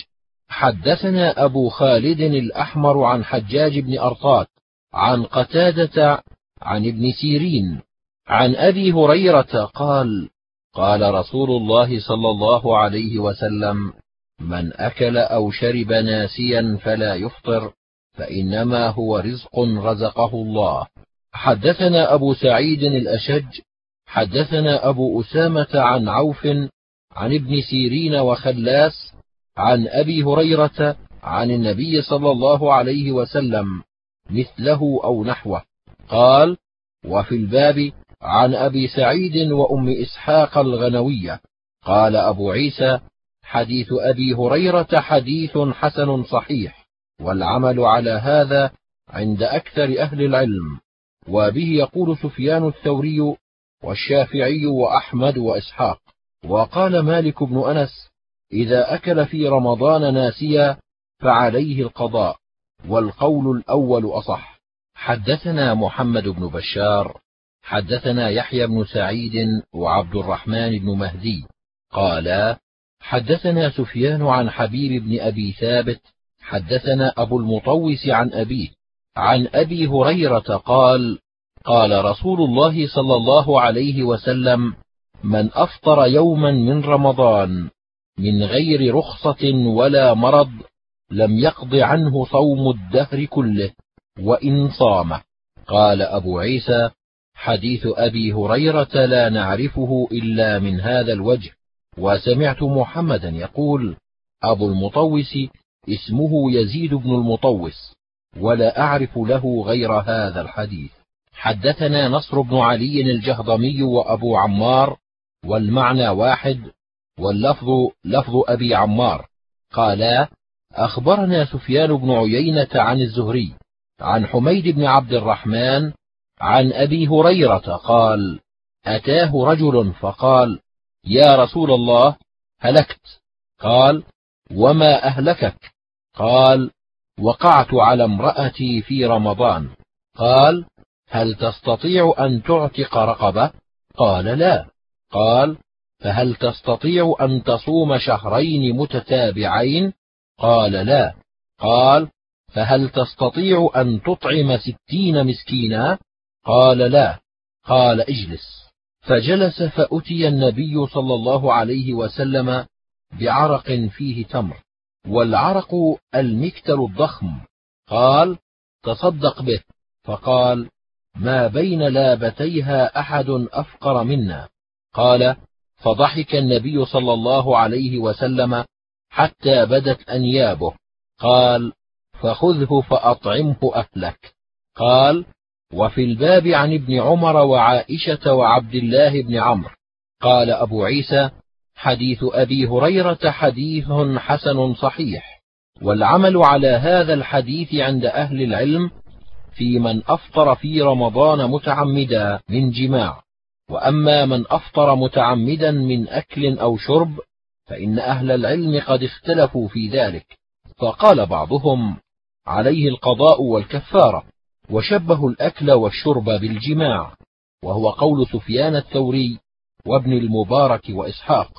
حدثنا أبو خالد الأحمر عن حجاج بن أرطاة عن قتادة عن ابن سيرين عن أبي هريرة قال: قال رسول الله صلى الله عليه وسلم: من أكل أو شرب ناسيا فلا يفطر، فإنما هو رزق رزقه الله. حدثنا أبو سعيد الأشج حدثنا أبو أسامة عن عوف عن ابن سيرين وخلاس عن أبي هريرة عن النبي صلى الله عليه وسلم مثله أو نحوه. قال: وفي الباب عن أبي سعيد وأم إسحاق الغنوية. قال أبو عيسى: حديث أبي هريرة حديث حسن صحيح، والعمل على هذا عند أكثر أهل العلم، وبه يقول سفيان الثوري والشافعي وأحمد وإسحاق. وقال مالك بن أنس: إذا أكل في رمضان ناسيا فعليه القضاء، والقول الأول أصح. حدثنا محمد بن بشار حدثنا يحيى بن سعيد وعبد الرحمن بن مهدي قالا: حدثنا سفيان عن حبيب بن أبي ثابت حدثنا أبو المطوس عن أبيه عن أبي هريرة قال: قال رسول الله صلى الله عليه وسلم: من أفطر يوما من رمضان من غير رخصة ولا مرض لم يقض عنه صوم الدهر كله وإن صامه. قال أبو عيسى: حديث أبي هريرة لا نعرفه إلا من هذا الوجه، وسمعت محمدا يقول: أبو المطوس اسمه يزيد بن المطوس، ولا أعرف له غير هذا الحديث. حدثنا نصر بن علي الجهضمي وأبو عمار، والمعنى واحد، واللفظ لفظ أبي عمار. قالا: أخبرنا سفيان بن عيينة عن الزهري عن حميد بن عبد الرحمن عن أبي هريرة قال: أتاه رجل فقال: يا رسول الله، هلكت. قال: وما أهلكك؟ قال: وقعت على امرأتي في رمضان. قال: هل تستطيع أن تعتق رقبة؟ قال: لا. قال: فهل تستطيع أن تصوم شهرين متتابعين؟ قال: لا. قال: فهل تستطيع أن تطعم ستين مسكينا؟ قال: لا. قال: اجلس. فجلس، فأتي النبي صلى الله عليه وسلم بعرق فيه تمر، والعرق المكتل الضخم. قال: تصدق به. فقال: ما بين لابتيها أحد أفقر منا. قال: فضحك النبي صلى الله عليه وسلم حتى بدت أنيابه. قال: فخذه فأطعمه أهلك. قال: وفي الباب عن ابن عمر وعائشة وعبد الله بن عمرو. قال أبو عيسى: حديث أبي هريرة حديث حسن صحيح، والعمل على هذا الحديث عند أهل العلم في من أفطر في رمضان متعمدا من جماع. وأما من أفطر متعمدا من أكل أو شرب فإن أهل العلم قد اختلفوا في ذلك، فقال بعضهم: عليه القضاء والكفارة، وشبهوا الأكل والشرب بالجماع، وهو قول سفيان الثوري وابن المبارك وإسحاق.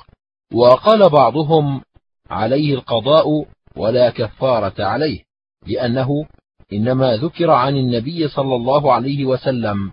وقال بعضهم: عليه القضاء ولا كفارة عليه، لأنه إنما ذكر عن النبي صلى الله عليه وسلم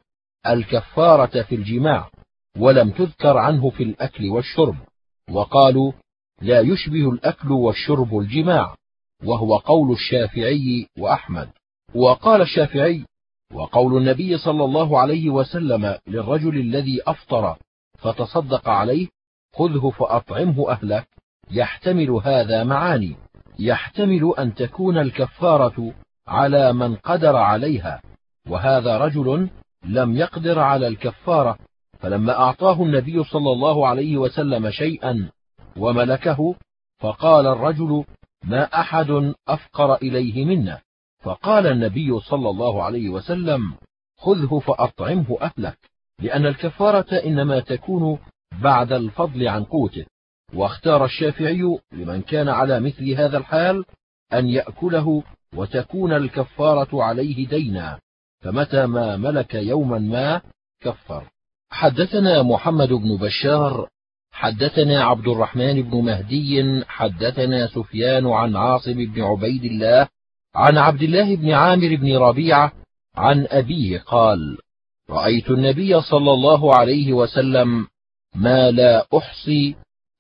الكفارة في الجماع، ولم تذكر عنه في الأكل والشرب. وقالوا: لا يشبه الأكل والشرب الجماع، وهو قول الشافعي وأحمد. وقال الشافعي: وقول النبي صلى الله عليه وسلم للرجل الذي أفطر فتصدق عليه: خذه فأطعمه أهلك، يحتمل هذا معاني. يحتمل أن تكون الكفارة على من قدر عليها، وهذا رجل لم يقدر على الكفارة، فلما أعطاه النبي صلى الله عليه وسلم شيئا وملكه، فقال الرجل: ما أحد أفقر إليه منا. فقال النبي صلى الله عليه وسلم: خذه فأطعمه أهلك، لأن الكفارة إنما تكون بعد الفضل عن قوته. واختار الشافعي لمن كان على مثل هذا الحال أن يأكله، وتكون الكفارة عليه دينا، فمتى ما ملك يوما ما كفر. حدثنا محمد بن بشار حدثنا عبد الرحمن بن مهدي حدثنا سفيان عن عاصم بن عبيد الله عن عبد الله بن عامر بن ربيعة عن أبيه قال: رأيت النبي صلى الله عليه وسلم ما لا أحصي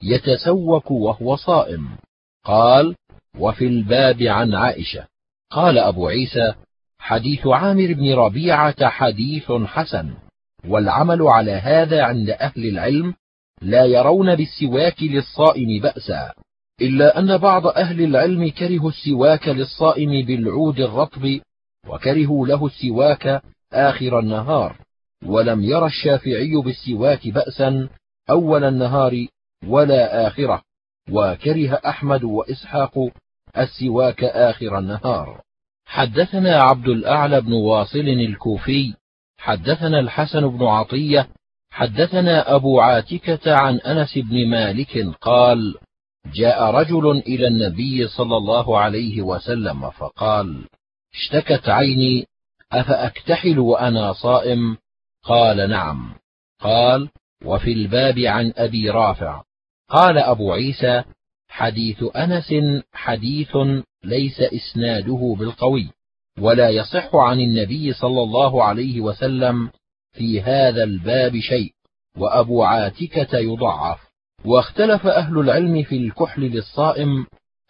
يتسوك وهو صائم. قال: وفي الباب عن عائشة. قال أبو عيسى: حديث عامر بن ربيعة حديث حسن، والعمل على هذا عند أهل العلم لا يرون بالسواك للصائم بأسا، إلا أن بعض أهل العلم كرهوا السواك للصائم بالعود الرطب، وكرهوا له السواك آخر النهار، ولم ير الشافعي بالسواك بأسا أول النهار ولا آخره، وكره أحمد وإسحاق السواك آخر النهار. حدثنا عبد الأعلى بن واصل الكوفي حدثنا الحسن بن عطية حدثنا أبو عاتكة عن أنس بن مالك قال: جاء رجل إلى النبي صلى الله عليه وسلم فقال: اشتكت عيني أفأكتحل وأنا صائم؟ قال: نعم. قال: وفي الباب عن أبي رافع. قال أبو عيسى: حديث أنس حديث ليس إسناده بالقوي، ولا يصح عن النبي صلى الله عليه وسلم في هذا الباب شيء، وأبو عاتكة يضعف. واختلف أهل العلم في الكحل للصائم،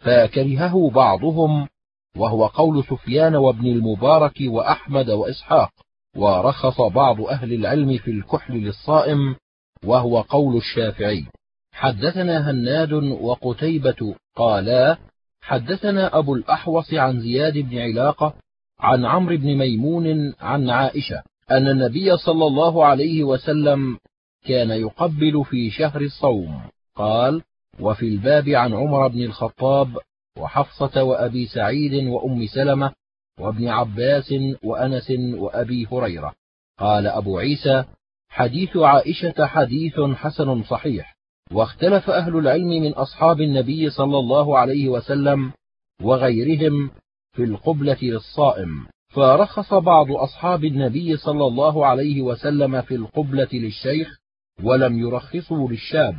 فكرهه بعضهم، وهو قول سفيان وابن المبارك وأحمد وإسحاق، ورخص بعض أهل العلم في الكحل للصائم، وهو قول الشافعي. حدثنا هناد وقتيبة قالا: حدثنا أبو الأحوص عن زياد بن علاقة عن عمرو بن ميمون عن عائشة أن النبي صلى الله عليه وسلم كان يقبل في شهر الصوم. قال: وفي الباب عن عمر بن الخطاب وحفصة وأبي سعيد وأم سلمة وابن عباس وأنس وأبي هريرة. قال أبو عيسى: حديث عائشة حديث حسن صحيح. واختلف أهل العلم من أصحاب النبي صلى الله عليه وسلم وغيرهم في القبلة للصائم، فرخص بعض أصحاب النبي صلى الله عليه وسلم في القبلة للشيخ، ولم يرخصوا للشاب،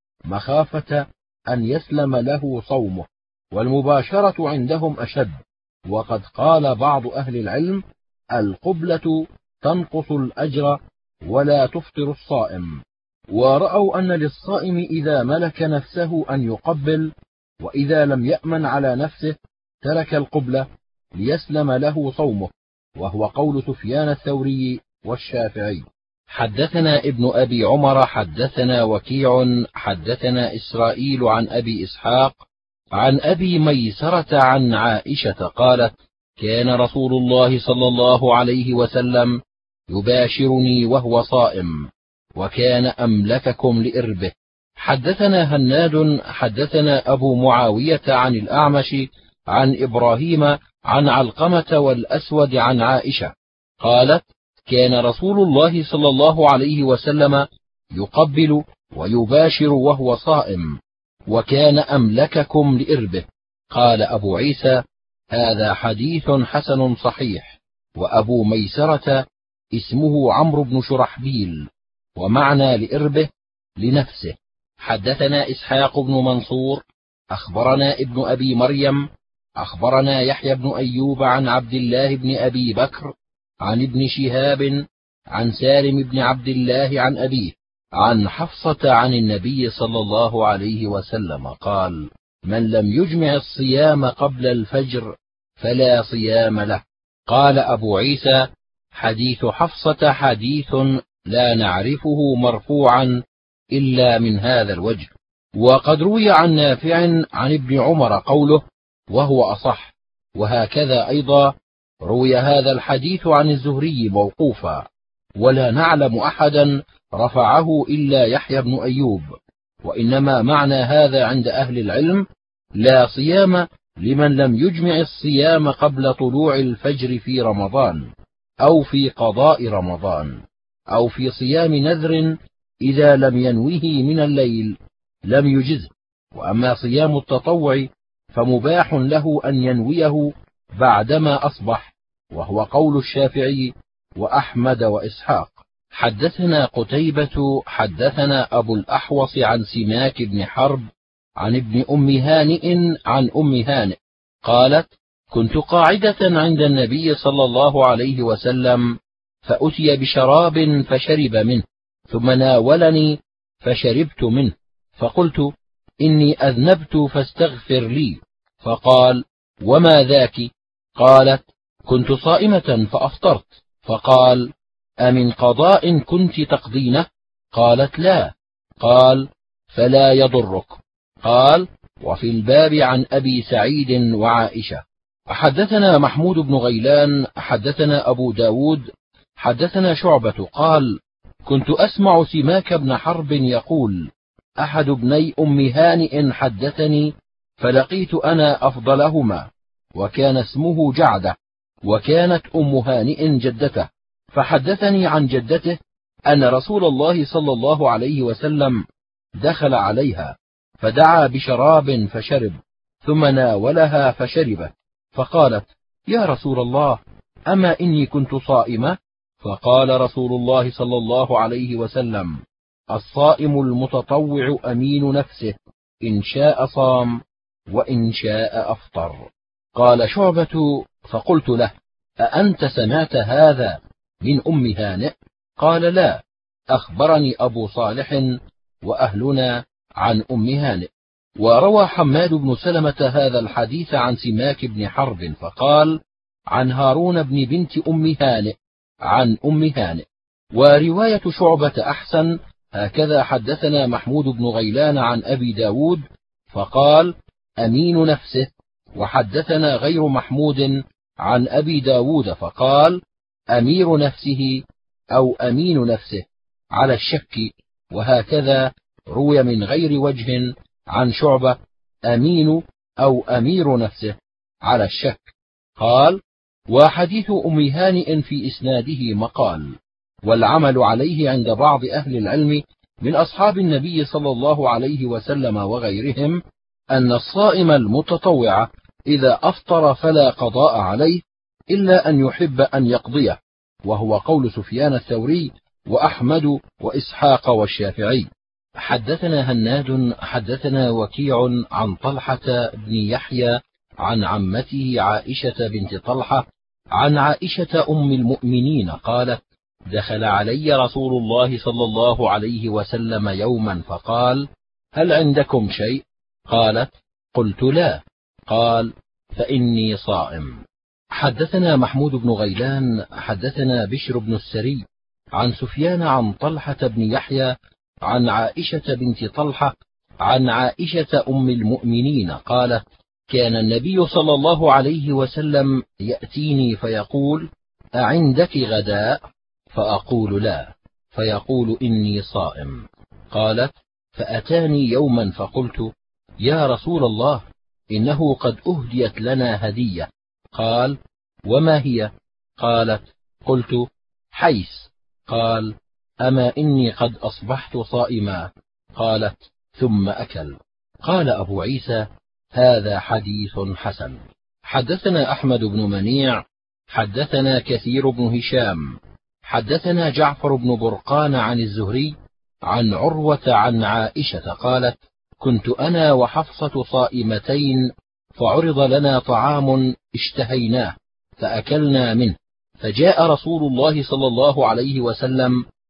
مخافة أن يسلم له صومه، والمباشرة عندهم أشد. وقد قال بعض أهل العلم: القبلة تنقص الأجر ولا تفطر الصائم. ورأوا أن للصائم إذا ملك نفسه أن يقبل، وإذا لم يأمن على نفسه ترك القبلة ليسلم له صومه، وهو قول سفيان الثوري والشافعي. حدثنا ابن أبي عمر حدثنا وكيع حدثنا إسرائيل عن أبي إسحاق عن أبي ميسرة عن عائشة قالت: كان رسول الله صلى الله عليه وسلم يباشرني وهو صائم، وكان أملككم لإربه. حدثنا هناد حدثنا أبو معاوية عن الأعمش عن إبراهيم عن علقمة والأسود عن عائشة قالت: كان رسول الله صلى الله عليه وسلم يقبل ويباشر وهو صائم، وكان أملككم لإربه. قال أبو عيسى: هذا حديث حسن صحيح. وأبو ميسرة اسمه عمرو بن شرحبيل، ومعنى لإربه لنفسه. حدثنا إسحاق بن منصور أخبرنا ابن أبي مريم أخبرنا يحيى بن أيوب عن عبد الله بن أبي بكر عن ابن شهاب عن سالم بن عبد الله عن أبيه عن حفصة عن النبي صلى الله عليه وسلم قال: من لم يجمع الصيام قبل الفجر فلا صيام له. قال أبو عيسى: حديث حفصة حديث لا نعرفه مرفوعا إلا من هذا الوجه. وقد روي عن نافع عن ابن عمر قوله وهو أصح، وهكذا أيضا روي هذا الحديث عن الزهري موقوفا، ولا نعلم أحدا رفعه إلا يحيى بن أيوب. وإنما معنى هذا عند أهل العلم: لا صيام لمن لم يجمع الصيام قبل طلوع الفجر في رمضان، أو في قضاء رمضان، أو في صيام نذر إذا لم ينوه من الليل لم يجزه. وأما صيام التطوع فمباح له أن ينويه بعدما أصبح، وهو قول الشافعي وأحمد وإسحاق. حدثنا قتيبة حدثنا أبو الأحوص عن سماك بن حرب عن ابن أم هانئ عن أم هانئ قالت: كنت قاعدة عند النبي صلى الله عليه وسلم، فأتي بشراب فشرب منه، ثم ناولني فشربت منه، فقلت: إني أذنبت فاستغفر لي. فقال: وما ذاك؟ قالت: كنت صائمة فأفطرت. فقال: أمن قضاء كنت تقضينه؟ قالت: لا. قال: فلا يضرك. قال: وفي الباب عن أبي سعيد وعائشة. حدثنا محمود بن غيلان حدثنا أبو داود حدثنا شعبة قال: كنت أسمع سماك بن حرب يقول: أحد ابني أم هانئ حدثني، فلقيت أنا أفضلهما، وكان اسمه جعدة، وكانت أم هانئ جدته، فحدثني عن جدته أن رسول الله صلى الله عليه وسلم دخل عليها فدعا بشراب فشرب، ثم ناولها فشربت، فقالت: يا رسول الله، أما إني كنت صائمة؟ فقال رسول الله صلى الله عليه وسلم: الصائم المتطوع أمين نفسه، إن شاء صام وإن شاء أفطر. قال شعبة: فقلت له: أأنت سمعت هذا من أم هانئ؟ قال: لا، أخبرني أبو صالح وأهلنا عن أم هانئ. وروى حماد بن سلمة هذا الحديث عن سماك بن حرب فقال: عن هارون بن بنت أم هانئ عن أم هانئ. ورواية شعبة أحسن، هكذا حدثنا محمود بن غيلان عن أبي داود فقال: أمين نفسه. وحدثنا غير محمود عن أبي داود فقال: أمير نفسه أو أمين نفسه على الشك. وهكذا روي من غير وجه عن شعبة: أمين أو أمير نفسه على الشك. قال: وحديث أم هانئ في إسناده مقال، والعمل عليه عند بعض أهل العلم من أصحاب النبي صلى الله عليه وسلم وغيرهم، أن الصائم المتطوع إذا أفطر فلا قضاء عليه إلا أن يحب أن يقضيه، وهو قول سفيان الثوري وأحمد وإسحاق والشافعي. حدثنا هناد حدثنا وكيع عن طلحة بن يحيى عن عمته عائشة بنت طلحة عن عائشة أم المؤمنين قالت: دخل علي رسول الله صلى الله عليه وسلم يوما فقال: هل عندكم شيء؟ قالت: قلت: لا. قال: فإني صائم. حدثنا محمود بن غيلان حدثنا بشر بن السري عن سفيان عن طلحة بن يحيى عن عائشة بنت طلحة عن عائشة أم المؤمنين قالت: كان النبي صلى الله عليه وسلم يأتيني فيقول: أعندك غداء؟ فأقول: لا، فيقول: إني صائم. قالت: فأتاني يوما فقلت: يا رسول الله، إنه قد أهديت لنا هدية. قال: وما هي؟ قالت: قلت: حيث. قال: أما إني قد أصبحت صائما. قالت: ثم أكل. قال أبو عيسى: هذا حديث حسن. حدثنا أحمد بن منيع حدثنا كثير بن هشام حدثنا جعفر بن برقان عن الزهري عن عروة عن عائشة قالت: كنت أنا وحفصة صائمتين، فعرض لنا طعام اشتهيناه فأكلنا منه، فجاء رسول الله صلى الله عليه وسلم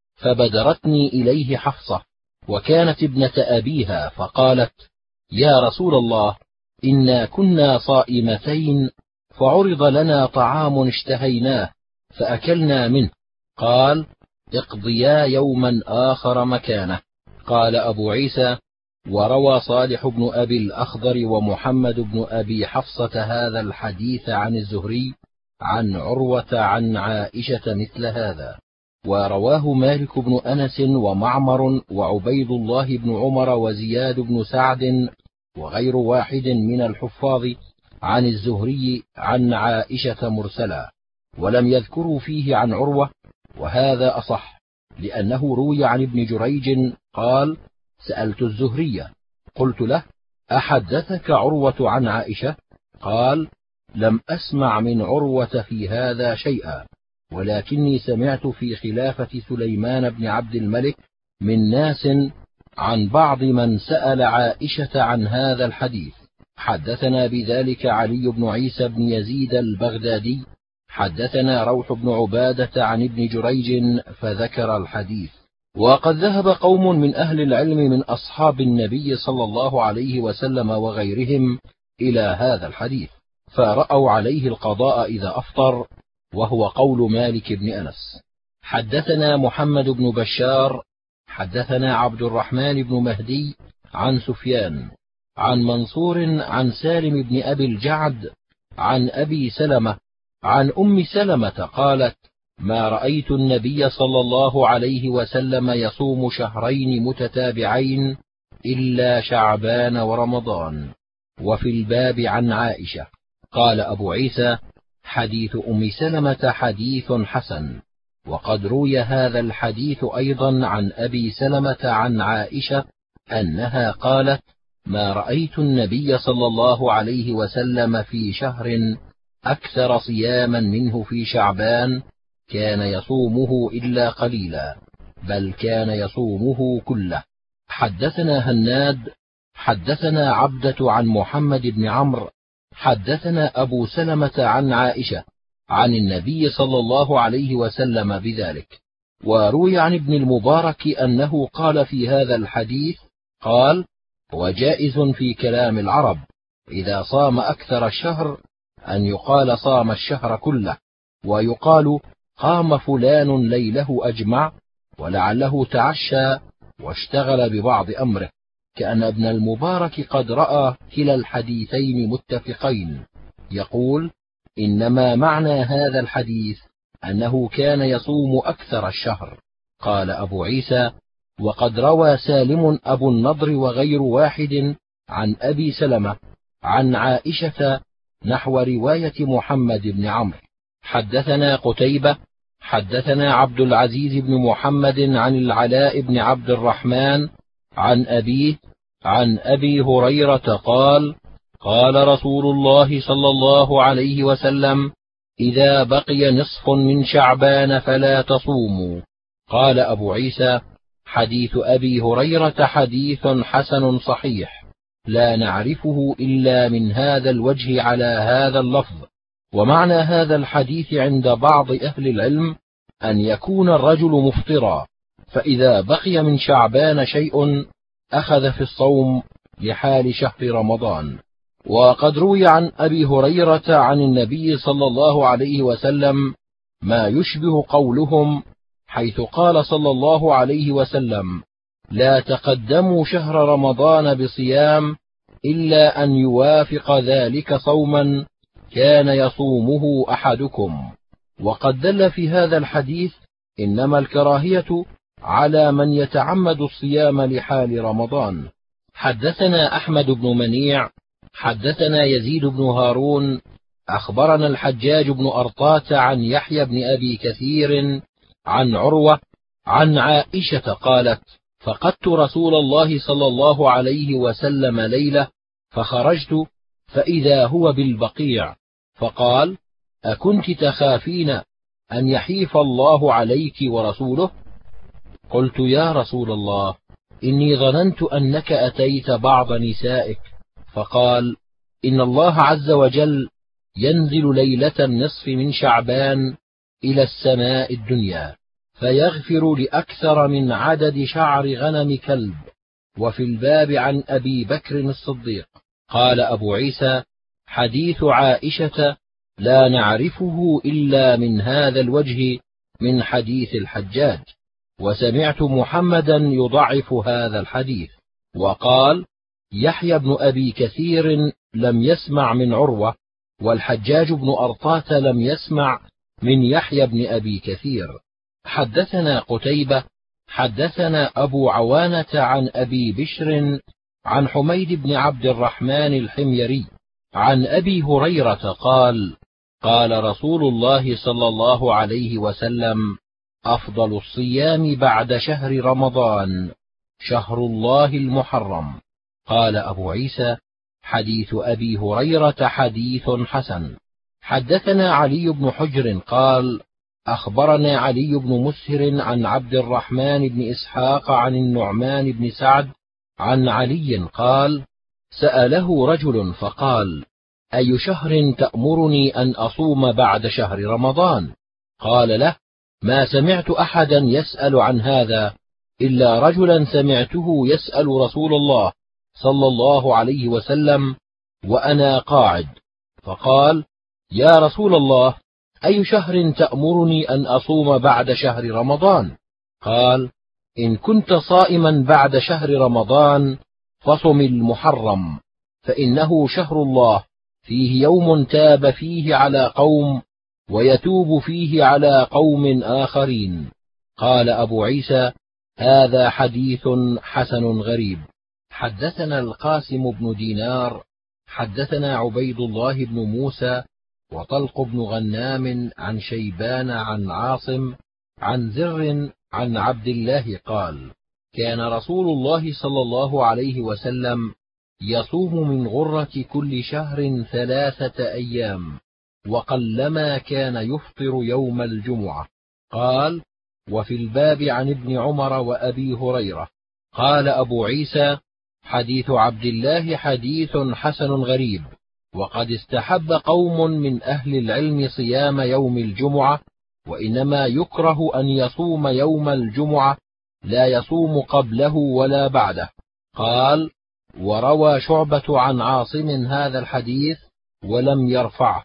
فبدرتني إليه حفصة، وكانت ابنة أبيها، فقالت: يا رسول الله، إنا كنا صائمتين، فعرض لنا طعام اشتهيناه فأكلنا منه. قال: اقضيا يوما آخر مكانه. قال أبو عيسى: وروى صالح بن أبي الأخضر ومحمد بن أبي حفصة هذا الحديث عن الزهري عن عروة عن عائشة مثل هذا، ورواه مالك بن أنس ومعمر وعبيد الله بن عمر وزياد بن سعد وغير واحد من الحفاظ عن الزهري عن عائشة مرسلا، ولم يذكروا فيه عن عروة، وهذا أصح، لأنه روي عن ابن جريج قال: سألت الزهري قلت له: أحدثك عروة عن عائشة؟ قال: لم أسمع من عروة في هذا شيئا. ولكني سمعت في خلافة سليمان بن عبد الملك من ناس عن بعض من سأل عائشة عن هذا الحديث. حدثنا بذلك علي بن عيسى بن يزيد البغدادي حدثنا روح بن عبادة عن ابن جريج فذكر الحديث. وقد ذهب قوم من أهل العلم من أصحاب النبي صلى الله عليه وسلم وغيرهم إلى هذا الحديث، فرأوا عليه القضاء إذا أفطر، وهو قول مالك بن أنس. حدثنا محمد بن بشار حدثنا عبد الرحمن بن مهدي عن سفيان عن منصور عن سالم بن أبي الجعد عن أبي سلمة عن أم سلمة قالت: ما رأيت النبي صلى الله عليه وسلم يصوم شهرين متتابعين إلا شعبان ورمضان. وفي الباب عن عائشة. قال أبو عيسى: حديث أم سلمة حديث حسن. وقد روي هذا الحديث أيضا عن أبي سلمة عن عائشة أنها قالت: ما رأيت النبي صلى الله عليه وسلم في شهر أكثر صياما منه في شعبان كان يصومه إلا قليلا، بل كان يصومه كله. حدثنا هناد حدثنا عبدة عن محمد بن عمرو حدثنا أبو سلمة عن عائشة عن النبي صلى الله عليه وسلم بذلك. وروي عن ابن المبارك أنه قال في هذا الحديث: قال: وجائز في كلام العرب إذا صام أكثر الشهر أن يقال صام الشهر كله، ويقال قام فلان ليله أجمع، ولعله تعشى واشتغل ببعض أمره، كأن ابن المبارك قد رأى كلا الحديثين متفقين. يقول: إنما معنى هذا الحديث أنه كان يصوم أكثر الشهر. قال أبو عيسى: وقد روى سالم أبو النضر وغير واحد عن أبي سلمة عن عائشة نحو رواية محمد بن عمرو. حدثنا قتيبة حدثنا عبد العزيز بن محمد عن العلاء بن عبد الرحمن عن أبيه عن أبي هريرة قال: قال رسول الله صلى الله عليه وسلم: إذا بقي نصف من شعبان فلا تصوموا. قال أبو عيسى: حديث أبي هريرة حديث حسن صحيح، لا نعرفه إلا من هذا الوجه على هذا اللفظ. ومعنى هذا الحديث عند بعض أهل العلم أن يكون الرجل مفطرا، فإذا بقي من شعبان شيء أخذ في الصوم لحال شهر رمضان. وقد روي عن أبي هريرة عن النبي صلى الله عليه وسلم ما يشبه قولهم، حيث قال صلى الله عليه وسلم: لا تقدموا شهر رمضان بصيام إلا أن يوافق ذلك صوما كان يصومه أحدكم. وقد دل في هذا الحديث إنما الكراهية على من يتعمد الصيام لحال رمضان. حدثنا أحمد بن منيع حدثنا يزيد بن هارون أخبرنا الحجاج بن أرطاة عن يحيى بن أبي كثير عن عروة عن عائشة قالت: فقدت رسول الله صلى الله عليه وسلم ليلة، فخرجت فإذا هو بالبقيع، فقال: أكنت تخافين أن يحيف الله عليك ورسوله؟ قلت: يا رسول الله، إني ظننت أنك أتيت بعض نسائك. فقال: إن الله عز وجل ينزل ليلة النصف من شعبان إلى السماء الدنيا فيغفر لأكثر من عدد شعر غنم كلب. وفي الباب عن أبي بكر الصديق. قال أبو عيسى: حديث عائشة لا نعرفه إلا من هذا الوجه من حديث الحجاج. وسمعت محمدا يضعف هذا الحديث. وقال: يحيى بن أبي كثير لم يسمع من عروة، والحجاج بن أرطاة لم يسمع من يحيى بن أبي كثير. حدثنا قتيبة حدثنا أبو عوانة عن أبي بشر عن حميد بن عبد الرحمن الحميري عن أبي هريرة قال: قال رسول الله صلى الله عليه وسلم: أفضل الصيام بعد شهر رمضان شهر الله المحرم. قال أبو عيسى: حديث أبي هريرة حديث حسن. حدثنا علي بن حجر قال: أخبرنا علي بن مسهر عن عبد الرحمن بن إسحاق عن النعمان بن سعد عن علي قال: سأله رجل فقال: أي شهر تأمرني أن أصوم بعد شهر رمضان؟ قال له: ما سمعت أحدا يسأل عن هذا إلا رجلا سمعته يسأل رسول الله صلى الله عليه وسلم وأنا قاعد، فقال: يا رسول الله، أي شهر تأمرني أن أصوم بعد شهر رمضان؟ قال: إن كنت صائما بعد شهر رمضان فصم المحرم، فإنه شهر الله، فيه يوم تاب فيه على قوم ويتوب فيه على قوم آخرين. قال أبو عيسى: هذا حديث حسن غريب. حدثنا القاسم بن دينار حدثنا عبيد الله بن موسى وطلق بن غنام عن شيبان عن عاصم عن زر عن عبد الله قال: كان رسول الله صلى الله عليه وسلم يصوم من غرة كل شهر ثلاثة أيام، وقلما كان يفطر يوم الجمعة. قال: وفي الباب عن ابن عمر وأبي هريرة. قال أبو عيسى: حديث عبد الله حديث حسن غريب، وقد استحب قوم من أهل العلم صيام يوم الجمعة، وإنما يكره أن يصوم يوم الجمعة، لا يصوم قبله ولا بعده. قال: وروى شعبة عن عاصم هذا الحديث ولم يرفعه.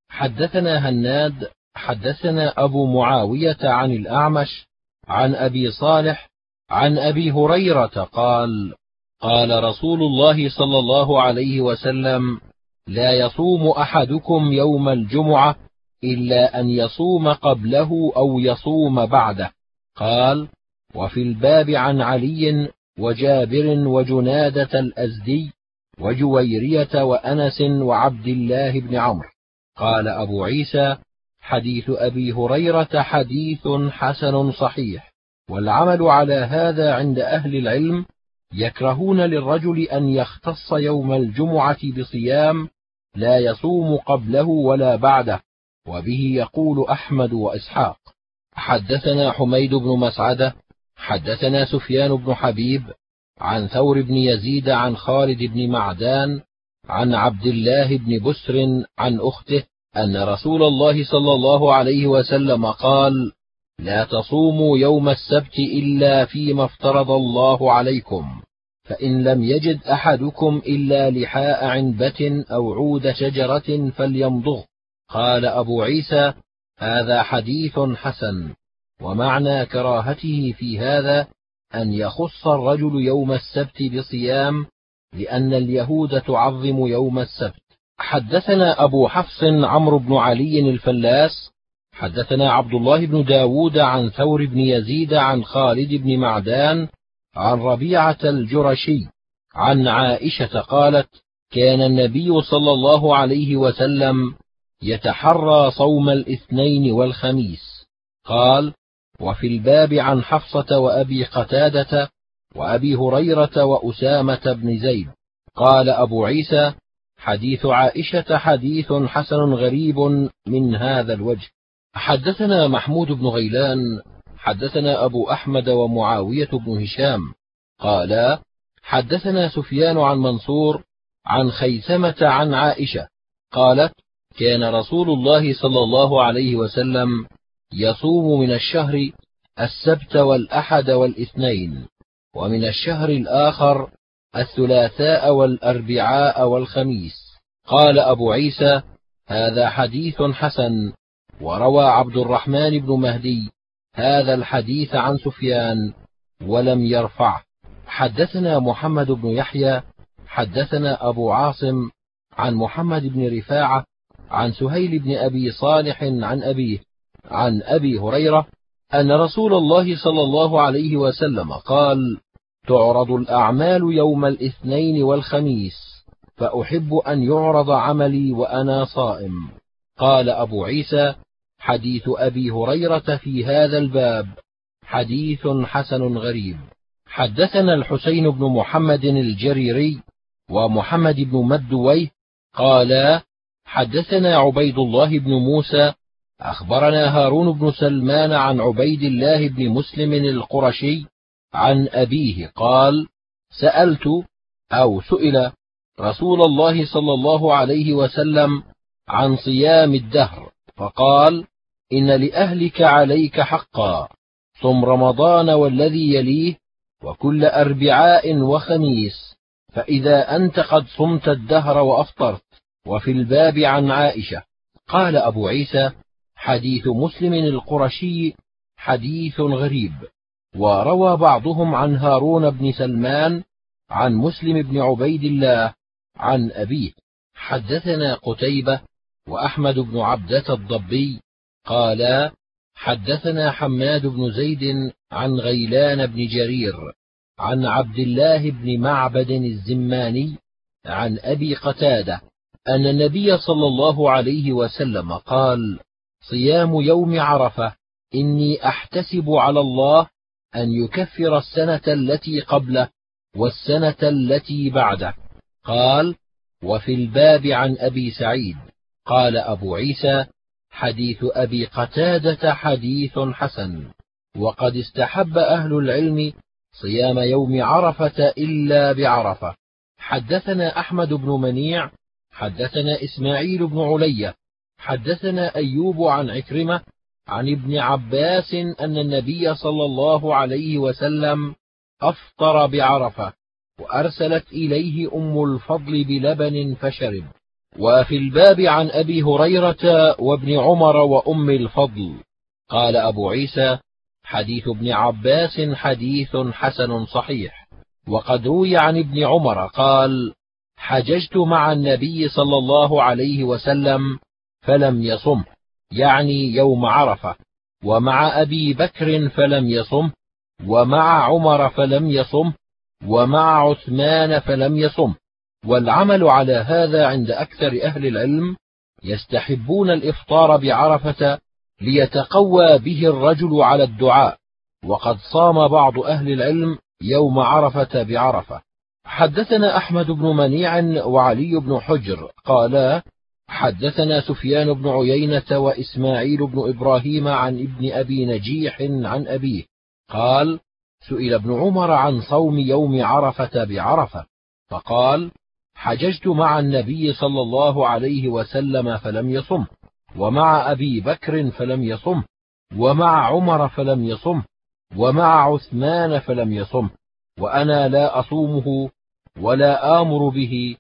حدثنا هناد حدثنا أبو معاوية عن الأعمش عن أبي صالح عن أبي هريرة قال: قال رسول الله صلى الله عليه وسلم: لا يصوم أحدكم يوم الجمعة إلا أن يصوم قبله أو يصوم بعده. قال: وفي الباب عن علي وجابر وجنادة الأزدي وجويرية وأنس وعبد الله بن عمرو. قال أبو عيسى: حديث أبي هريرة حديث حسن صحيح، والعمل على هذا عند أهل العلم. يكرهون للرجل أن يختص يوم الجمعة بصيام لا يصوم قبله ولا بعده، وبه يقول أحمد وإسحاق. حدثنا حميد بن مسعدة حدثنا سفيان بن حبيب عن ثور بن يزيد عن خالد بن معدان عن عبد الله بن بسر عن أخته أن رسول الله صلى الله عليه وسلم قال: لا تصوموا يوم السبت إلا فيما افترض الله عليكم، فإن لم يجد أحدكم إلا لحاء عنبة أو عود شجرة فليمضغ. قال أبو عيسى: هذا حديث حسن. ومعنى كراهته في هذا أن يخص الرجل يوم السبت بصيام، لأن اليهود تعظم يوم السبت. حدثنا أبو حفص عمرو بن علي الفلاس حدثنا عبد الله بن داود عن ثور بن يزيد عن خالد بن معدان عن ربيعة الجرشي عن عائشة قالت: كان النبي صلى الله عليه وسلم يتحرى صوم الاثنين والخميس. قال: وفي الباب عن حفصة وأبي قتادة وأبي هريرة وأسامة بن زيد. قال أبو عيسى: حديث عائشة حديث حسن غريب من هذا الوجه. حدثنا محمود بن غيلان حدثنا أبو أحمد ومعاوية بن هشام قالا: حدثنا سفيان عن منصور عن خيثمة عن عائشة قالت: كان رسول الله صلى الله عليه وسلم يصوم من الشهر السبت والأحد والاثنين، ومن الشهر الآخر الثلاثاء والأربعاء والخميس. قال أبو عيسى: هذا حديث حسن. وروى عبد الرحمن بن مهدي هذا الحديث عن سفيان ولم يرفعه. حدثنا محمد بن يحيى حدثنا أبو عاصم عن محمد بن رفاعة عن سهيل بن أبي صالح عن أبيه عن أبي هريرة أن رسول الله صلى الله عليه وسلم قال: تعرض الأعمال يوم الاثنين والخميس، فأحب أن يعرض عملي وأنا صائم. قال أبو عيسى: حديث أبي هريرة في هذا الباب حديث حسن غريب. حدثنا الحسين بن محمد الجريري ومحمد بن مدويه قالا: حدثنا عبيد الله بن موسى أخبرنا هارون بن سلمان عن عبيد الله بن مسلم القرشي عن أبيه قال: سألت أو سئل رسول الله صلى الله عليه وسلم عن صيام الدهر، فقال: إن لأهلك عليك حقا، صم رمضان والذي يليه وكل أربعاء وخميس، فإذا أنت قد صمت الدهر وأفطرت. وفي الباب عن عائشة. قال أبو عيسى: حديث مسلم القرشي حديث غريب. وروى بعضهم عن هارون بن سلمان عن مسلم بن عبيد الله عن أبيه. حدثنا قتيبة وأحمد بن عبدة الضبي قالا: حدثنا حماد بن زيد عن غيلان بن جرير عن عبد الله بن معبد الزماني عن أبي قتادة أن النبي صلى الله عليه وسلم قال: صيام يوم عرفة إني أحتسب على الله أن يكفر السنة التي قبله والسنة التي بعده. قال: وفي الباب عن أبي سعيد. قال أبو عيسى: حديث أبي قتادة حديث حسن. وقد استحب أهل العلم صيام يوم عرفة إلا بعرفة. حدثنا أحمد بن منيع حدثنا إسماعيل بن علية حدثنا أيوب عن عكرمة عن ابن عباس أن النبي صلى الله عليه وسلم أفطر بعرفة، وأرسلت إليه أم الفضل بلبن فشرب. وفي الباب عن أبي هريرة وابن عمر وأم الفضل. قال أبو عيسى: حديث ابن عباس حديث حسن صحيح. وقد روي عن ابن عمر قال: حججت مع النبي صلى الله عليه وسلم فلم يصم، يعني يوم عرفة، ومع أبي بكر فلم يصم، ومع عمر فلم يصم، ومع عثمان فلم يصم. والعمل على هذا عند أكثر أهل العلم، يستحبون الإفطار بعرفة ليتقوى به الرجل على الدعاء. وقد صام بعض أهل العلم يوم عرفة بعرفة. حدثنا أحمد بن منيع وعلي بن حجر قالا: حدثنا سفيان بن عيينة وإسماعيل بن إبراهيم عن ابن أبي نجيح عن أبيه قال: سئل ابن عمر عن صوم يوم عرفة بعرفة، فقال: حججت مع النبي صلى الله عليه وسلم فلم يصم، ومع أبي بكر فلم يصم، ومع عمر فلم يصم، ومع عثمان فلم يصم، وأنا لا أصومه ولا آمر به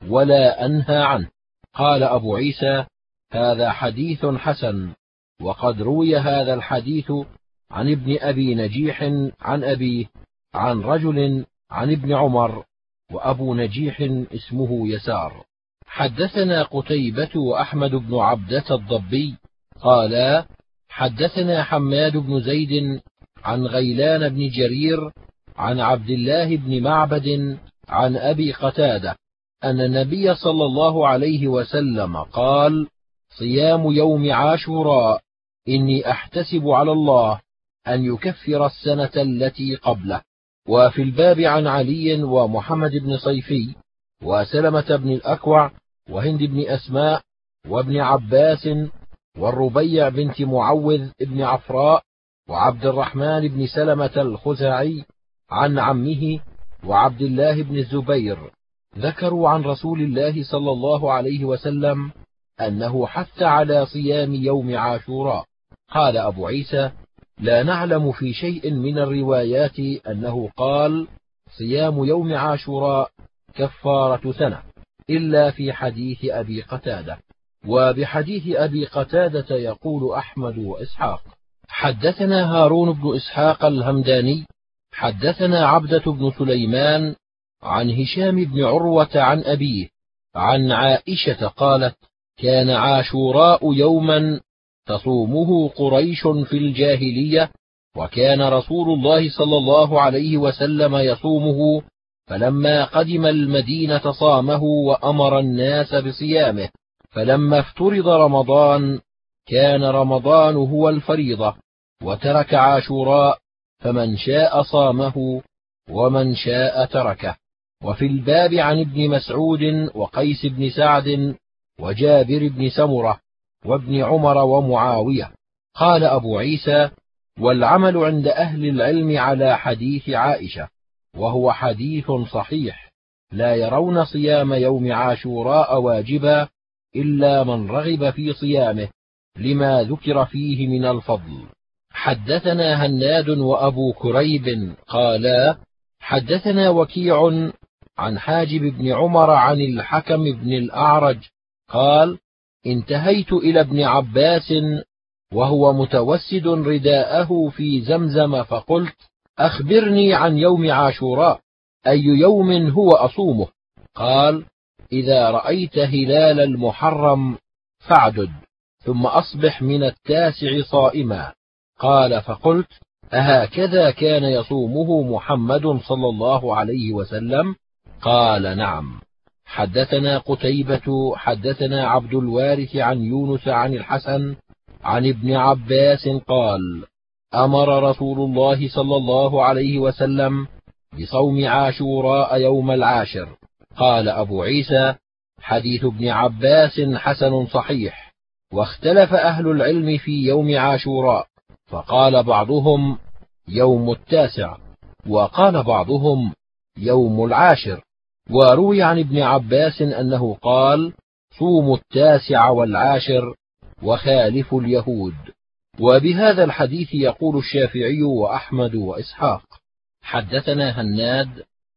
ولا أنهى عنه. قال أبو عيسى: هذا حديث حسن. وقد روي هذا الحديث عن ابن أبي نجيح عن أبيه عن رجل عن ابن عمر، وأبو نجيح اسمه يسار. حدثنا قتيبة وأحمد بن عبدة الضبي قالا: حدثنا حماد بن زيد عن غيلان بن جرير عن عبد الله بن معبد عن أبي قتادة أن النبي صلى الله عليه وسلم قال: صيام يوم عاشوراء إني أحتسب على الله أن يكفر السنة التي قبله. وفي الباب عن علي ومحمد بن صيفي وسلمة بن الأكوع وهند بن أسماء وابن عباس والربيع بنت معوذ بن عفراء وعبد الرحمن بن سلمة الخزاعي عن عمه وعبد الله بن الزبير ذكروا عن رسول الله صلى الله عليه وسلم أنه حث على صيام يوم عاشوراء. قال أبو عيسى: لا نعلم في شيء من الروايات أنه قال: صيام يوم عاشوراء كفارة سنة، إلا في حديث أبي قتادة. وبحديث أبي قتادة يقول أحمد وإسحاق. حدثنا هارون بن إسحاق الهمداني حدثنا عبدة بن سليمان عن هشام بن عروة عن أبيه عن عائشة قالت: كان عاشوراء يوما تصومه قريش في الجاهلية، وكان رسول الله صلى الله عليه وسلم يصومه، فلما قدم المدينة صامه وأمر الناس بصيامه. فلما افترض رمضان كان رمضان هو الفريضة، وترك عاشوراء، فمن شاء صامه ومن شاء تركه. وفي الباب عن ابن مسعود وقيس بن سعد وجابر بن سمرة وابن عمر ومعاوية. قال أبو عيسى: والعمل عند أهل العلم على حديث عائشة، وهو حديث صحيح، لا يرون صيام يوم عاشوراء واجبا إلا من رغب في صيامه لما ذكر فيه من الفضل. حدثنا هناد وأبو كريب قالا: حدثنا وكيع عن حاجب بن عمر عن الحكم بن الأعرج قال: انتهيت إلى ابن عباس وهو متوسد رداءه في زمزم فقلت: أخبرني عن يوم عاشوراء، أي يوم هو أصومه؟ قال: إذا رأيت هلال المحرم فاعدد، ثم أصبح من التاسع صائما. قال: فقلت: أهكذا كان يصومه محمد صلى الله عليه وسلم؟ قال: نعم. حدثنا قتيبة حدثنا عبد الوارث عن يونس عن الحسن عن ابن عباس قال: أمر رسول الله صلى الله عليه وسلم بصوم عاشوراء يوم العاشر. قال أبو عيسى: حديث ابن عباس حسن صحيح، واختلف أهل العلم في يوم عاشوراء، فقال بعضهم يوم التاسع، وقال بعضهم يوم العاشر. وروي عن ابن عباس أنه قال: صوموا التاسع والعاشر وخالفوا اليهود. وبهذا الحديث يقول الشافعي وأحمد وإسحاق. حدثنا هناد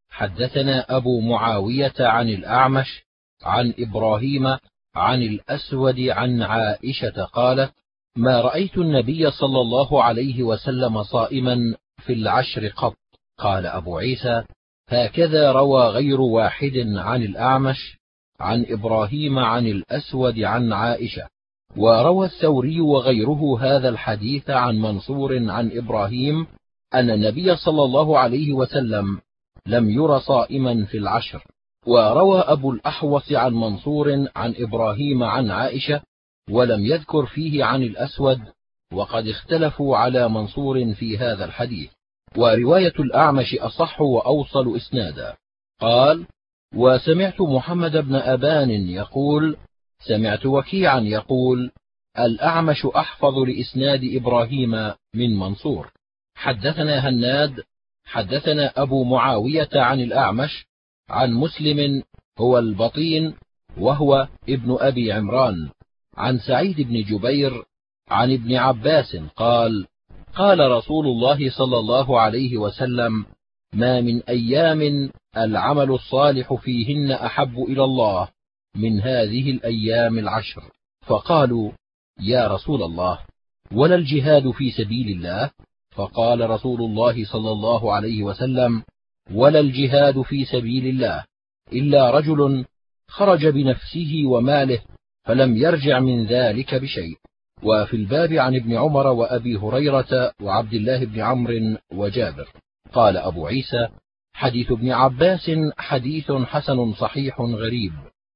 حدثنا أبو معاوية عن الأعمش عن إبراهيم عن الأسود عن عائشة قالت: ما رأيت النبي صلى الله عليه وسلم صائما في العشر قط. قال أبو عيسى: هكذا روى غير واحد عن الأعمش عن إبراهيم عن الأسود عن عائشة. وروى الثوري وغيره هذا الحديث عن منصور عن إبراهيم أن النبي صلى الله عليه وسلم لم ير صائما في العشر. وروى أبو الأحوص عن منصور عن إبراهيم عن عائشة ولم يذكر فيه عن الأسود، وقد اختلفوا على منصور في هذا الحديث. ورواية الأعمش أصح وأوصل إسنادا. قال: وسمعت محمد بن أبان يقول: سمعت وكيعا يقول: الأعمش أحفظ لإسناد إبراهيم من منصور. حدثنا هناد حدثنا أبو معاوية عن الأعمش عن مسلم هو البطين وهو ابن أبي عمران عن سعيد بن جبير عن ابن عباس قال: قال رسول الله صلى الله عليه وسلم: ما من أيام العمل الصالح فيهن أحب إلى الله من هذه الأيام العشر. فقالوا: يا رسول الله، ولا الجهاد في سبيل الله؟ فقال رسول الله صلى الله عليه وسلم: ولا الجهاد في سبيل الله إلا رجل خرج بنفسه وماله فلم يرجع من ذلك بشيء. وفي الباب عن ابن عمر وأبي هريرة وعبد الله بن عمرو وجابر. قال أبو عيسى: حديث ابن عباس حديث حسن صحيح غريب.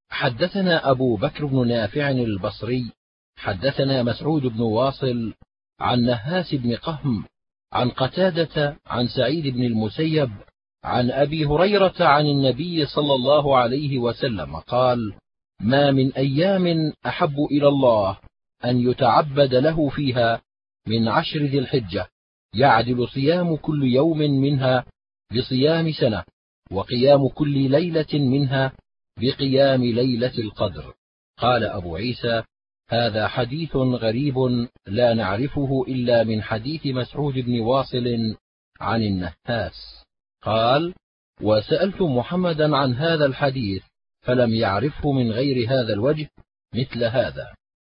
حدثنا أبو بكر بن نافع البصري حدثنا مسعود بن واصل عن نهاس بن قهم عن قتادة عن سعيد بن المسيب عن أبي هريرة عن النبي صلى الله عليه وسلم قال: ما من أيام أحب إلى الله أن يتعبد له فيها من عشر ذي الحجة، يعدل صيام كل يوم منها بصيام سنة، وقيام كل ليلة منها بقيام ليلة القدر. قال أبو عيسى: هذا حديث غريب لا نعرفه إلا من حديث مسعود بن واصل عن النهاس. قال: وسألت محمدا عن هذا الحديث فلم يعرفه من غير هذا الوجه مثل هذا.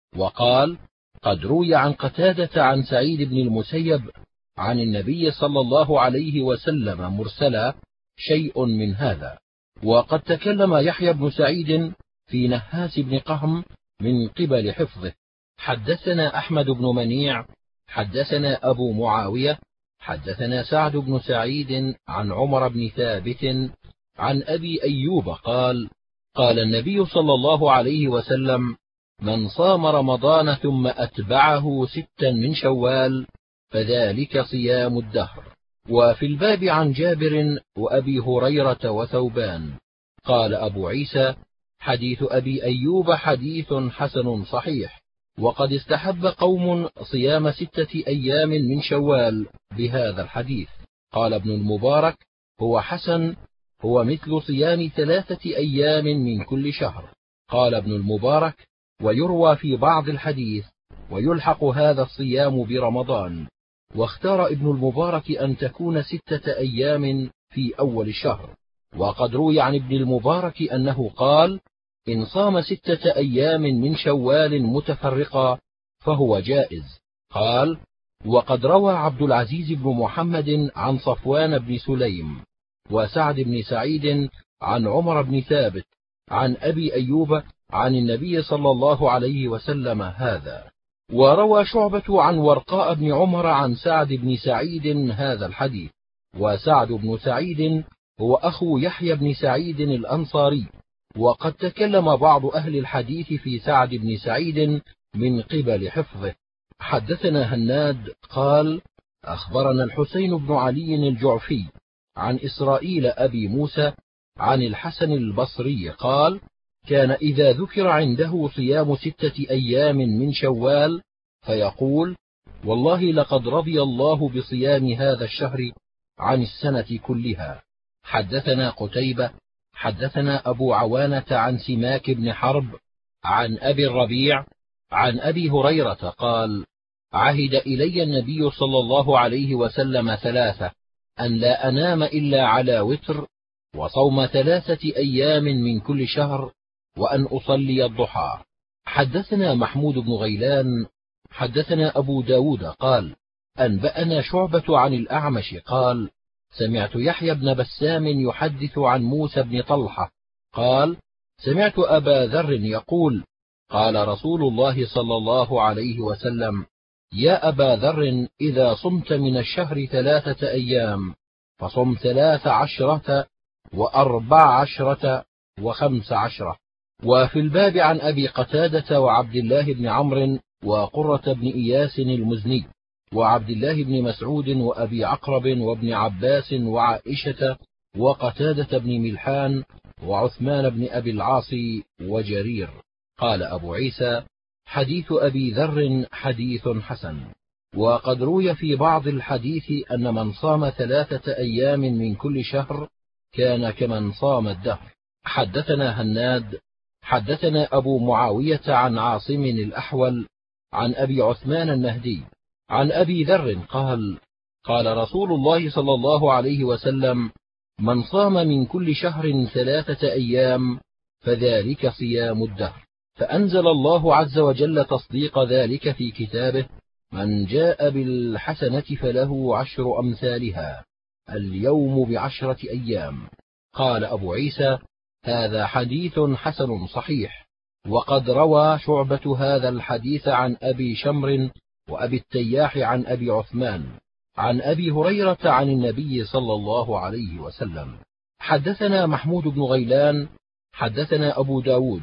وقال: قد روي عن قتادة عن سعيد بن المسيب عن النبي صلى الله عليه وسلم مرسلا شيء من هذا. وقد تكلم يحيى بن سعيد في نهاس بن قهم من قبل حفظه. حدثنا أحمد بن منيع حدثنا أبو معاوية حدثنا سعد بن سعيد عن عمر بن ثابت عن أبي أيوب قال: قال النبي صلى الله عليه وسلم: من صام رمضان ثم أتبعه ستا من شوال فذلك صيام الدهر. وفي الباب عن جابر وأبي هريرة وثوبان. قال أبو عيسى: حديث أبي أيوب حديث حسن صحيح. وقد استحب قوم صيام ستة أيام من شوال بهذا الحديث. قال ابن المبارك: هو حسن، هو مثل صيام ثلاثة أيام من كل شهر. قال ابن المبارك: ويروى في بعض الحديث: ويلحق هذا الصيام برمضان. واختار ابن المبارك أن تكون ستة أيام في أول الشهر. وقد روي عن ابن المبارك أنه قال: إن صام ستة أيام من شوال متفرقا فهو جائز. قال: وقد روى عبد العزيز بن محمد عن صفوان بن سليم وسعد بن سعيد عن عمر بن ثابت عن أبي أيوب عن النبي صلى الله عليه وسلم هذا. وروى شعبة عن ورقاء بن عمر عن سعد بن سعيد هذا الحديث. وسعد بن سعيد هو أخو يحيى بن سعيد الأنصاري. وقد تكلم بعض أهل الحديث في سعد بن سعيد من قبل حفظه. حدثنا هناد قال: أخبرنا الحسين بن علي الجعفي عن إسرائيل أبي موسى عن الحسن البصري قال: كان إذا ذكر عنده صيام ستة أيام من شوال فيقول: والله لقد رضي الله بصيام هذا الشهر عن السنة كلها. حدثنا قتيبة حدثنا أبو عوانة عن سماك بن حرب عن أبي الربيع عن أبي هريرة قال: عهد إلي النبي صلى الله عليه وسلم ثلاثة: أن لا أنام إلا على وتر، وصوم ثلاثة أيام من كل شهر، وأن أصلي الضحى. حدثنا محمود بن غيلان حدثنا أبو داود قال: أنبأنا شعبة عن الأعمش قال: سمعت يحيى بن بسام يحدث عن موسى بن طلحة قال: سمعت أبا ذر يقول: قال رسول الله صلى الله عليه وسلم: يا أبا ذر، إذا صمت من الشهر ثلاثة أيام فصم ثلاث عشرة وأربع عشرة وخمس عشرة. وفي الباب عن أبي قتادة وعبد الله بن عمرو وقرة بن إياس المزني وعبد الله بن مسعود وأبي عقرب وابن عباس وعائشة وقتادة بن ملحان وعثمان بن أبي العاص وجرير. قال أبو عيسى: حديث أبي ذر حديث حسن. وقد روي في بعض الحديث أن من صام ثلاثة أيام من كل شهر كان كمن صام الدهر. حدثنا هناد حدثنا أبو معاوية عن عاصم الأحول عن أبي عثمان النهدي عن أبي ذر قال: قال رسول الله صلى الله عليه وسلم: من صام من كل شهر ثلاثة أيام فذلك صيام الدهر. فأنزل الله عز وجل تصديق ذلك في كتابه: من جاء بالحسنة فله عشر أمثالها، اليوم بعشرة أيام. قال أبو عيسى: هذا حديث حسن صحيح. وقد روى شعبة هذا الحديث عن أبي شمر وأبي التياح عن أبي عثمان عن أبي هريرة عن النبي صلى الله عليه وسلم. حدثنا محمود بن غيلان حدثنا أبو داود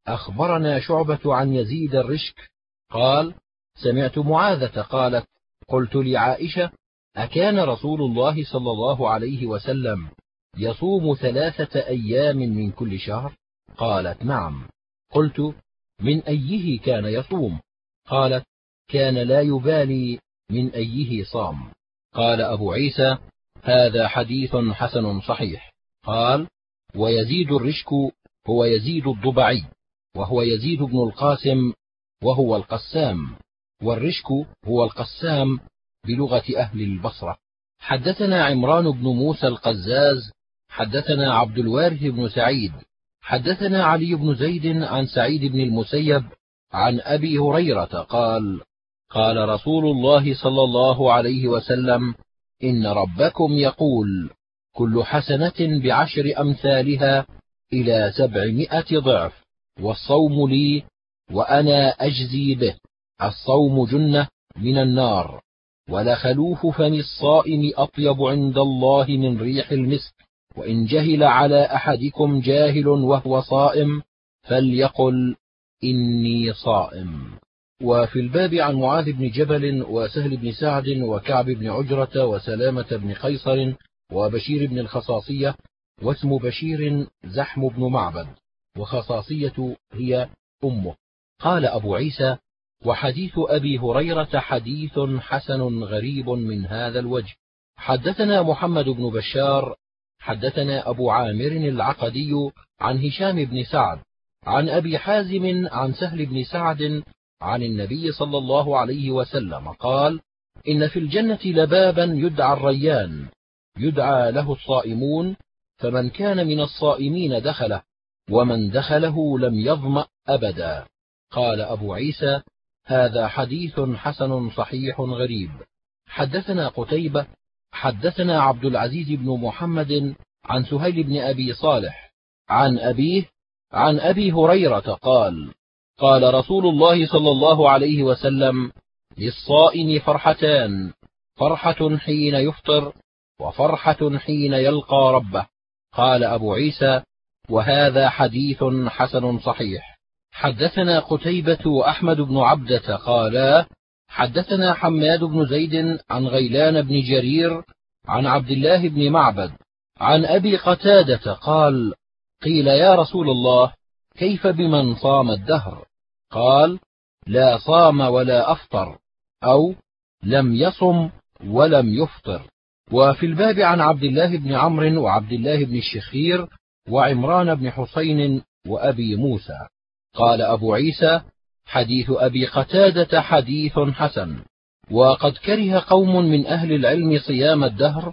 أخبرنا شعبة عن يزيد الرشك قال: سمعت معاذة قالت: قلت لعائشة: أكان رسول الله صلى الله عليه وسلم يصوم ثلاثة أيام من كل شهر؟ قالت: نعم. قلت: من أيه كان يصوم؟ قالت: كان لا يبالي من أيه صام. قال أبو عيسى: هذا حديث حسن صحيح. قال: ويزيد الرشك هو يزيد الضبعي، وهو يزيد بن القاسم، وهو القسام، والرشك هو القسام بلغة أهل البصرة. حدثنا عمران بن موسى القزاز حدثنا عبد الوارث بن سعيد حدثنا علي بن زيد عن سعيد بن المسيب عن أبي هريرة قال: قال رسول الله صلى الله عليه وسلم: إن ربكم يقول: كل حسنة بعشر أمثالها إلى سبعمائة ضعف، والصوم لي وأنا أجزي به. الصوم جنة من النار، ولخلوف فم الصائم أطيب عند الله من ريح المسك. وإن جهل على أحدكم جاهل وهو صائم فليقل: إني صائم. وفي الباب عن معاذ بن جبل وسهل بن سعد وكعب بن عجرة وسلامة بن قيصر وبشير بن الخصاصية، واسم بشير زحم بن معبد، وخصاصية هي أمه. قال أبو عيسى: وحديث أبي هريرة حديث حسن غريب من هذا الوجه. حدثنا محمد بن بشار حدثنا أبو عامر العقدي عن هشام بن سعد عن أبي حازم عن سهل بن سعد عن النبي صلى الله عليه وسلم قال: إن في الجنة لبابا يدعى الريان، يدعى له الصائمون، فمن كان من الصائمين دخله، ومن دخله لم يظمأ أبدا. قال أبو عيسى: هذا حديث حسن صحيح غريب. حدثنا قتيبة حدثنا عبد العزيز بن محمد عن سهيل بن أبي صالح عن أبيه عن أبي هريرة قال: قال رسول الله صلى الله عليه وسلم: للصائم فرحتان، فرحة حين يفطر، وفرحة حين يلقى ربه. قال أبو عيسى: وهذا حديث حسن صحيح. حدثنا قتيبة وأحمد بن عبدة قالا: حدثنا حماد بن زيد عن غيلان بن جرير عن عبد الله بن معبد عن أبي قتادة قال: قيل يا رسول الله، كيف بمن صام الدهر؟ قال: لا صام ولا أفطر، أو لم يصم ولم يفطر. وفي الباب عن عبد الله بن عمرو وعبد الله بن الشخير وعمران بن حسين وأبي موسى. قال أبو عيسى: حديث أبي قتادة حديث حسن. وقد كره قوم من أهل العلم صيام الدهر،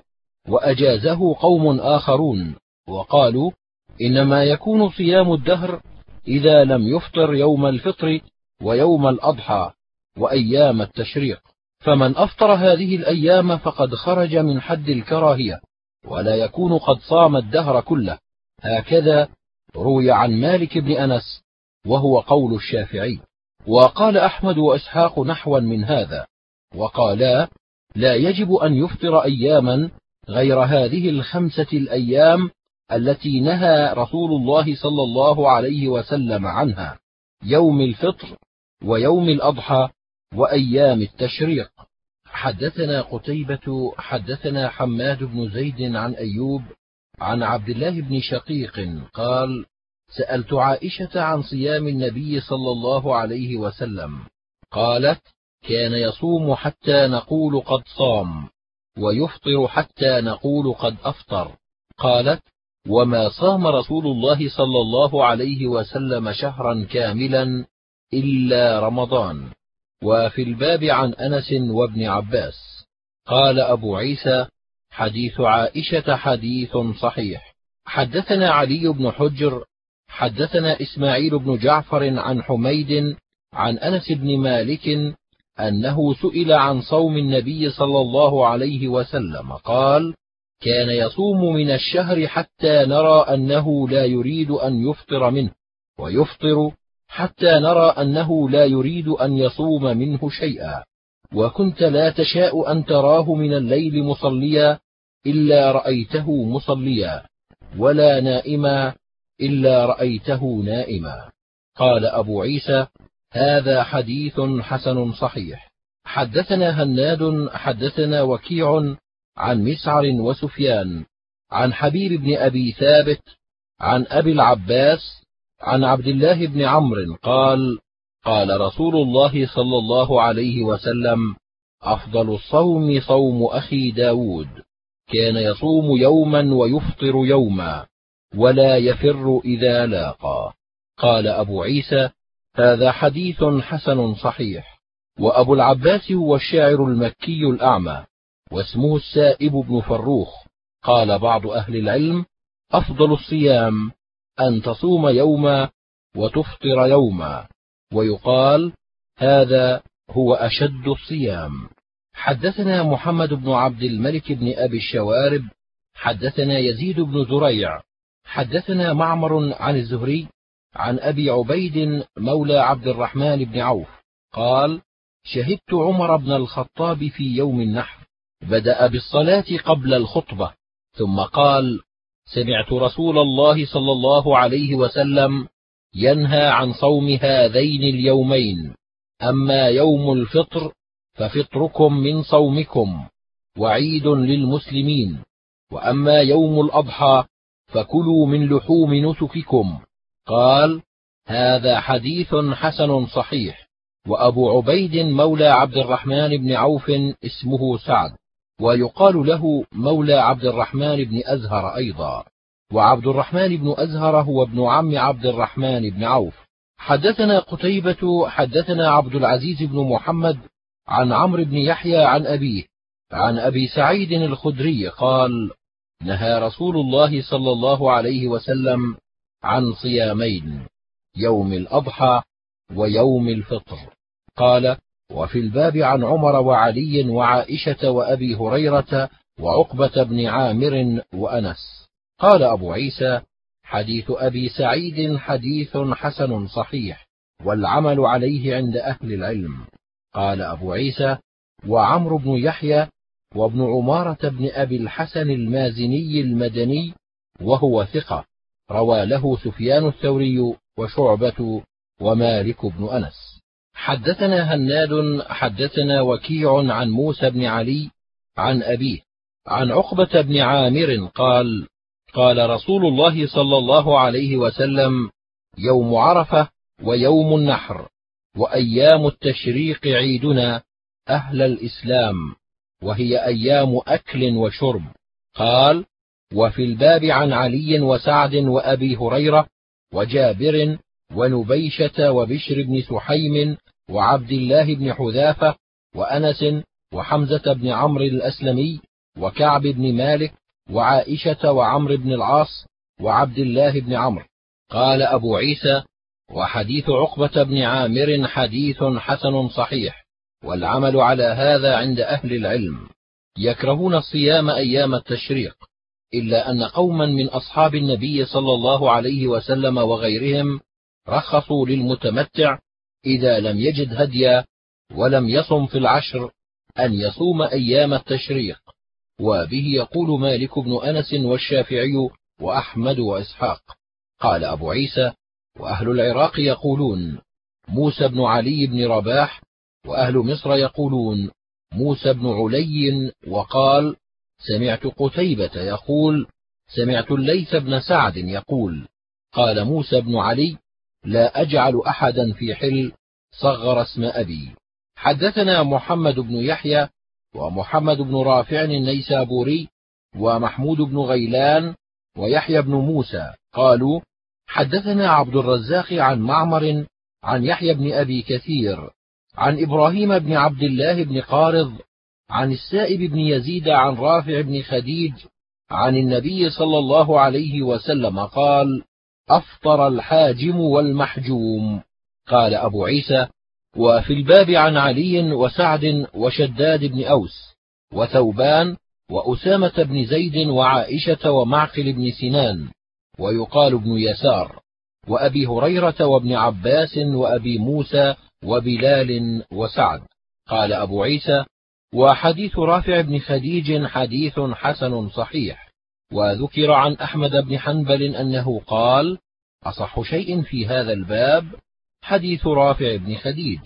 وأجازه قوم آخرون، وقالوا: إنما يكون صيام الدهر إذا لم يفطر يوم الفطر ويوم الأضحى وأيام التشريق، فمن أفطر هذه الأيام فقد خرج من حد الكراهية، ولا يكون قد صام الدهر كله. هكذا روي عن مالك بن أنس، وهو قول الشافعي. وقال أحمد وإسحاق نحوا من هذا، وقالا: لا يجب أن يفطر أياما غير هذه الخمسة الأيام التي نهى رسول الله صلى الله عليه وسلم عنها: يوم الفطر ويوم الأضحى وأيام التشريق. حدثنا قتيبة حدثنا حماد بن زيد عن أيوب عن عبد الله بن شقيق قال: سألت عائشة عن صيام النبي صلى الله عليه وسلم، قالت: كان يصوم حتى نقول قد صام، ويفطر حتى نقول قد أفطر. قالت: وما صام رسول الله صلى الله عليه وسلم شهرا كاملا إلا رمضان. وفي الباب عن أنس وابن عباس. قال أبو عيسى: حديث عائشة حديث صحيح. حدثنا علي بن حجر حدثنا إسماعيل بن جعفر عن حميد عن أنس بن مالك أنه سئل عن صوم النبي صلى الله عليه وسلم، قال: كان يصوم من الشهر حتى نرى أنه لا يريد أن يفطر منه، ويفطر حتى نرى أنه لا يريد أن يصوم منه شيئا، وكنت لا تشاء أن تراه من الليل مصليا إلا رأيته مصليا، ولا نائما إلا رأيته نائما. قال أبو عيسى: هذا حديث حسن صحيح. حدثنا هناد حدثنا وكيع عن مسعر وسفيان عن حبيب بن أبي ثابت عن أبي العباس عن عبد الله بن عمرو قال: قال رسول الله صلى الله عليه وسلم: أفضل الصوم صوم أخي داود، كان يصوم يوما ويفطر يوما، ولا يفر إذا لاقى. قال أبو عيسى: هذا حديث حسن صحيح. وأبو العباس هو الشاعر المكي الأعمى، واسمه السائب بن فروخ. قال بعض أهل العلم: أفضل الصيام أن تصوم يوما وتفطر يوما، ويقال: هذا هو أشد الصيام. حدثنا محمد بن عبد الملك بن أبي الشوارب حدثنا يزيد بن زريع حدثنا معمر عن الزهري عن أبي عبيد مولى عبد الرحمن بن عوف قال: شهدت عمر بن الخطاب في يوم النحر، بدأ بالصلاة قبل الخطبة، ثم قال: سمعت رسول الله صلى الله عليه وسلم ينهى عن صوم هذين اليومين، أما يوم الفطر ففطركم من صومكم وعيد للمسلمين، وأما يوم الأضحى فكلوا من لحوم نسككم. قال: هذا حديث حسن صحيح. وأبو عبيد مولى عبد الرحمن بن عوف اسمه سعد، ويقال له مولى عبد الرحمن بن أزهر أيضا. وعبد الرحمن بن أزهر هو ابن عم عبد الرحمن بن عوف. حدثنا قتيبة حدثنا عبد العزيز بن محمد عن عمرو بن يحيى عن أبيه عن أبي سعيد الخدري قال: نهى رسول الله صلى الله عليه وسلم عن صيامين، يوم الأضحى ويوم الفطر. قال: وفي الباب عن عمر وعلي وعائشة وأبي هريرة وعقبة بن عامر وأنس. قال أبو عيسى: حديث أبي سعيد حديث حسن صحيح، والعمل عليه عند أهل العلم. قال أبو عيسى: وعمرو بن يحيى وابن عمارة بن أبي الحسن المازني المدني وهو ثقة، روى له سفيان الثوري وشعبة ومالك بن أنس. حدثنا هناد حدثنا وكيع عن موسى بن علي عن أبيه عن عقبة بن عامر قال: قال رسول الله صلى الله عليه وسلم: يوم عرفة ويوم النحر وأيام التشريق عيدنا أهل الإسلام، وهي أيام أكل وشرب. قال: وفي الباب عن علي وسعد وأبي هريرة وجابر ونبيشة وبشر بن سحيم وعبد الله بن حذافة وأنس وحمزة بن عمرو الأسلمي وكعب بن مالك وعائشة وعمرو بن العاص وعبد الله بن عمرو. قال أبو عيسى: وحديث عقبة بن عامر حديث حسن صحيح، والعمل على هذا عند أهل العلم. يكرهون الصيام أيام التشريق، إلا أن قوما من أصحاب النبي صلى الله عليه وسلم وغيرهم رخصوا للمتمتع إذا لم يجد هديا ولم يصم في العشر أن يصوم أيام التشريق، وبه يقول مالك بن أنس والشافعي وأحمد وإسحاق. قال أبو عيسى: وأهل العراق يقولون موسى بن علي بن رباح، وأهل مصر يقولون موسى بن علي. وقال: سمعت قتيبة يقول: سمعت الليث بن سعد يقول: قال موسى بن علي: لا أجعل أحدا في حل صغر اسم أبي. حدثنا محمد بن يحيى ومحمد بن رافع النيسابوري ومحمود بن غيلان ويحيى بن موسى قالوا: حدثنا عبد الرزاق عن معمر عن يحيى بن أبي كثير عن إبراهيم بن عبد الله بن قارض عن السائب بن يزيد عن رافع بن خديج عن النبي صلى الله عليه وسلم قال: أفطر الحاجم والمحجوم. قال أبو عيسى: وفي الباب عن علي وسعد وشداد بن أوس وثوبان وأسامة بن زيد وعائشة ومعقل بن سنان ويقال بن يسار وأبي هريرة وابن عباس وأبي موسى وبلال وسعد. قال أبو عيسى: وحديث رافع بن خديج حديث حسن صحيح. وذكر عن أحمد بن حنبل أنه قال: أصح شيء في هذا الباب حديث رافع بن خديج.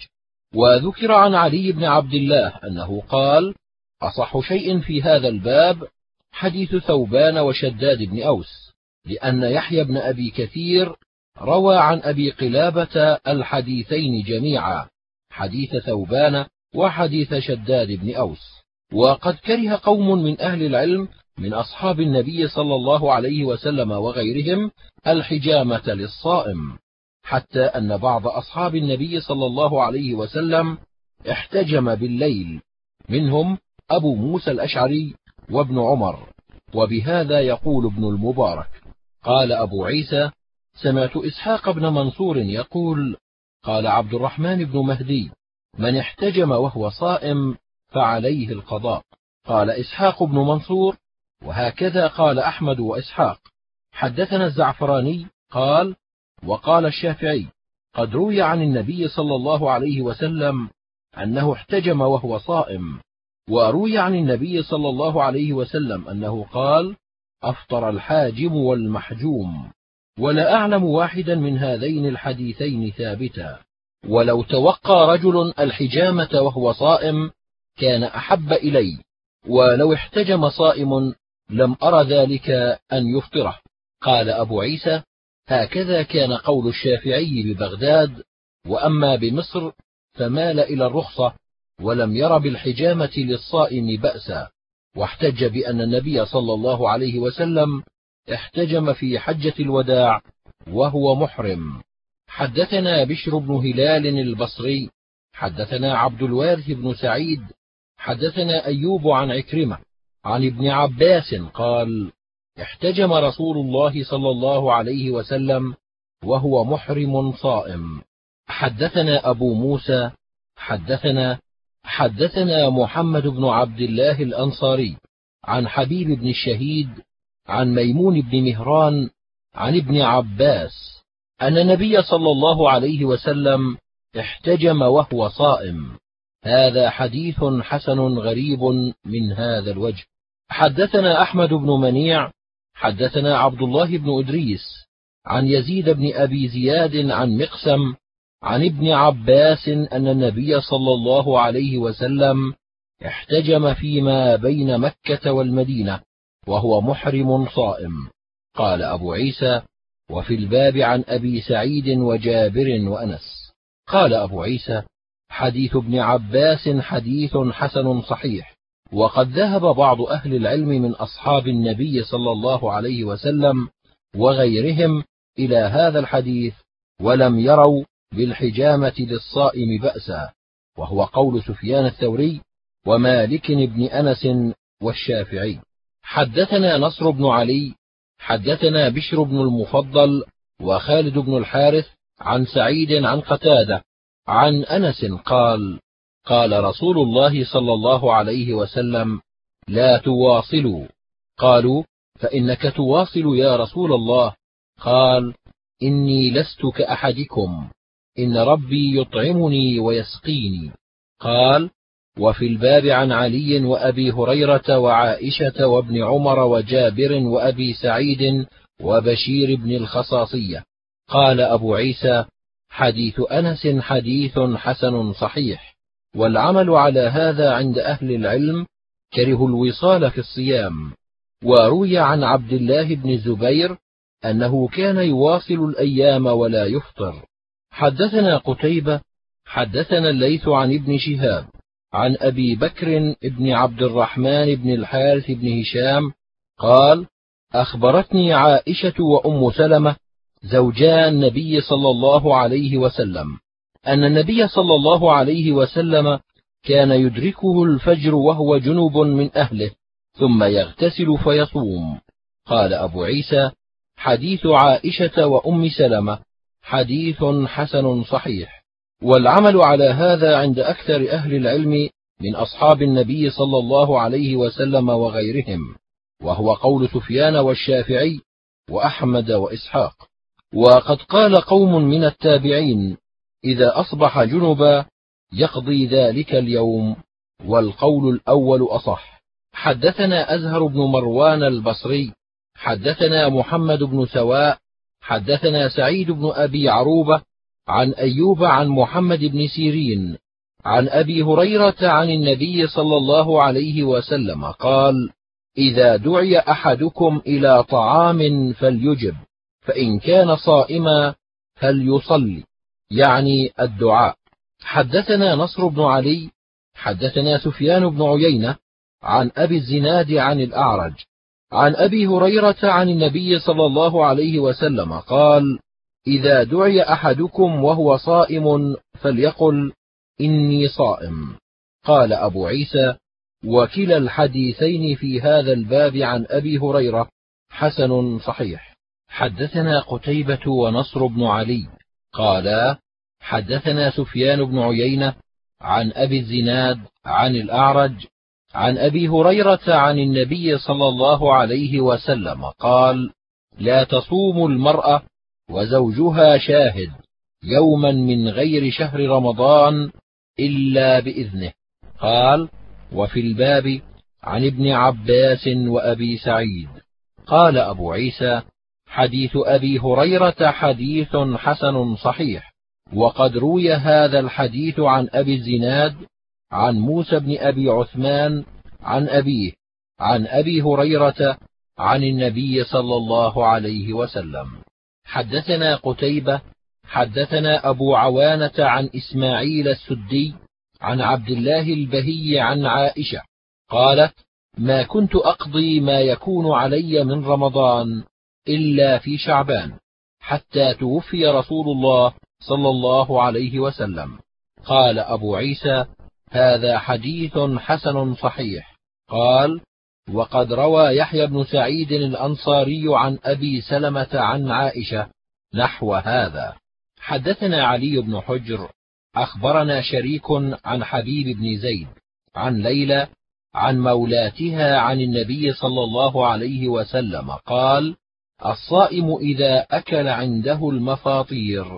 وذكر عن علي بن عبد الله أنه قال: أصح شيء في هذا الباب حديث ثوبان وشداد بن أوس، لأن يحيى بن أبي كثير روى عن أبي قلابة الحديثين جميعا، حديث ثوبان وحديث شداد بن أوس. وقد كره قوم من أهل العلم من أصحاب النبي صلى الله عليه وسلم وغيرهم الحجامة للصائم، حتى أن بعض أصحاب النبي صلى الله عليه وسلم احتجم بالليل، منهم أبو موسى الأشعري وابن عمر، وبهذا يقول ابن المبارك. قال أبو عيسى: سمعت إسحاق بن منصور يقول: قال عبد الرحمن بن مهدي: من احتجم وهو صائم فعليه القضاء. قال إسحاق بن منصور: وهكذا قال أحمد وإسحاق. حدثنا الزعفراني قال: وقال الشافعي: قد روي عن النبي صلى الله عليه وسلم أنه احتجم وهو صائم، وروي عن النبي صلى الله عليه وسلم أنه قال: أفطر الحاجم والمحجوم. ولا أعلم واحدا من هذين الحديثين ثابتا، ولو توقى رجل الحجامة وهو صائم كان أحب إلي، ولو احتجم صائم لم أر ذلك أن يفطره. قال أبو عيسى: هكذا كان قول الشافعي ببغداد، وأما بمصر فمال إلى الرخصة، ولم ير بالحجامة للصائم بأسا، واحتج بأن النبي صلى الله عليه وسلم احتجم في حجة الوداع وهو محرم. حدثنا بشر بن هلال البصري حدثنا عبد الوارث بن سعيد حدثنا أيوب عن عكرمة عن ابن عباس قال: احتجم رسول الله صلى الله عليه وسلم وهو محرم صائم. حدثنا أبو موسى حدثنا حدثنا محمد بن عبد الله الأنصاري عن حبيب بن الشهيد عن ميمون بن مهران عن ابن عباس أن النبي صلى الله عليه وسلم احتجم وهو صائم. هذا حديث حسن غريب من هذا الوجه. حدثنا أحمد بن منيع حدثنا عبد الله بن إدريس عن يزيد بن أبي زياد عن مقسم عن ابن عباس أن النبي صلى الله عليه وسلم احتجم فيما بين مكة والمدينة وهو محرم صائم. قال أبو عيسى: وفي الباب عن أبي سعيد وجابر وأنس. قال أبو عيسى: حديث ابن عباس حديث حسن صحيح. وقد ذهب بعض أهل العلم من أصحاب النبي صلى الله عليه وسلم وغيرهم إلى هذا الحديث، ولم يروا بالحجامة للصائم بأسا، وهو قول سفيان الثوري ومالك بن أنس والشافعي. حدثنا نصر بن علي حدثنا بشر بن المفضل وخالد بن الحارث عن سعيد عن قتادة عن أنس قال: قال رسول الله صلى الله عليه وسلم: لا تواصلوا. قالوا: فإنك تواصل يا رسول الله. قال: إني لست كأحدكم، إن ربي يطعمني ويسقيني. قال: وفي الباب عن علي وأبي هريرة وعائشة وابن عمر وجابر وأبي سعيد وبشير بن الخصاصية. قال أبو عيسى: حديث أنس حديث حسن صحيح. والعمل على هذا عند أهل العلم كره الوصال في الصيام. وروي عن عبد الله بن الزبير أنه كان يواصل الأيام ولا يفطر. حدثنا قتيبة حدثنا الليث عن ابن شهاب عن أبي بكر بن عبد الرحمن بن الحارث بن هشام قال: أخبرتني عائشة وأم سلمة زوجا النبي صلى الله عليه وسلم أن النبي صلى الله عليه وسلم كان يدركه الفجر وهو جنب من أهله، ثم يغتسل فيصوم. قال أبو عيسى: حديث عائشة وأم سلمة حديث حسن صحيح. والعمل على هذا عند أكثر أهل العلم من أصحاب النبي صلى الله عليه وسلم وغيرهم، وهو قول سفيان والشافعي وأحمد وإسحاق. وقد قال قوم من التابعين: إذا أصبح جنبا يقضي ذلك اليوم، والقول الأول أصح. حدثنا أزهر بن مروان البصري حدثنا محمد بن سواء حدثنا سعيد بن أبي عروبة عن أيوب عن محمد بن سيرين عن أبي هريرة عن النبي صلى الله عليه وسلم قال: إذا دعي أحدكم إلى طعام فليجب، فإن كان صائما فليصلي، يعني الدعاء. حدثنا نصر بن علي حدثنا سفيان بن عيينة عن أبي الزناد عن الأعرج عن أبي هريرة عن النبي صلى الله عليه وسلم قال: إذا دعي أحدكم وهو صائم فليقل: إني صائم. قال أبو عيسى: وكلا الحديثين في هذا الباب عن أبي هريرة حسن صحيح. حدثنا قتيبة ونصر بن علي قالا: حدثنا سفيان بن عيينة عن أبي الزناد عن الأعرج عن أبي هريرة عن النبي صلى الله عليه وسلم قال: لا تصوم المرأة وزوجها شاهد يوما من غير شهر رمضان إلا بإذنه. قال: وفي الباب عن ابن عباس وأبي سعيد. قال أبو عيسى: حديث أبي هريرة حديث حسن صحيح. وقد روي هذا الحديث عن أبي الزناد عن موسى بن أبي عثمان عن أبيه عن أبي هريرة عن النبي صلى الله عليه وسلم. حدثنا قتيبة حدثنا أبو عوانة عن إسماعيل السدي عن عبد الله البهي عن عائشة قالت: ما كنت أقضي ما يكون علي من رمضان إلا في شعبان، حتى توفي رسول الله صلى الله عليه وسلم. قال أبو عيسى: هذا حديث حسن صحيح. قال: وقد روى يحيى بن سعيد الأنصاري عن أبي سلمة عن عائشة نحو هذا. حدثنا علي بن حجر أخبرنا شريك عن حبيب بن زيد عن ليلى عن مولاتها عن النبي صلى الله عليه وسلم قال: الصائم إذا أكل عنده المفاطير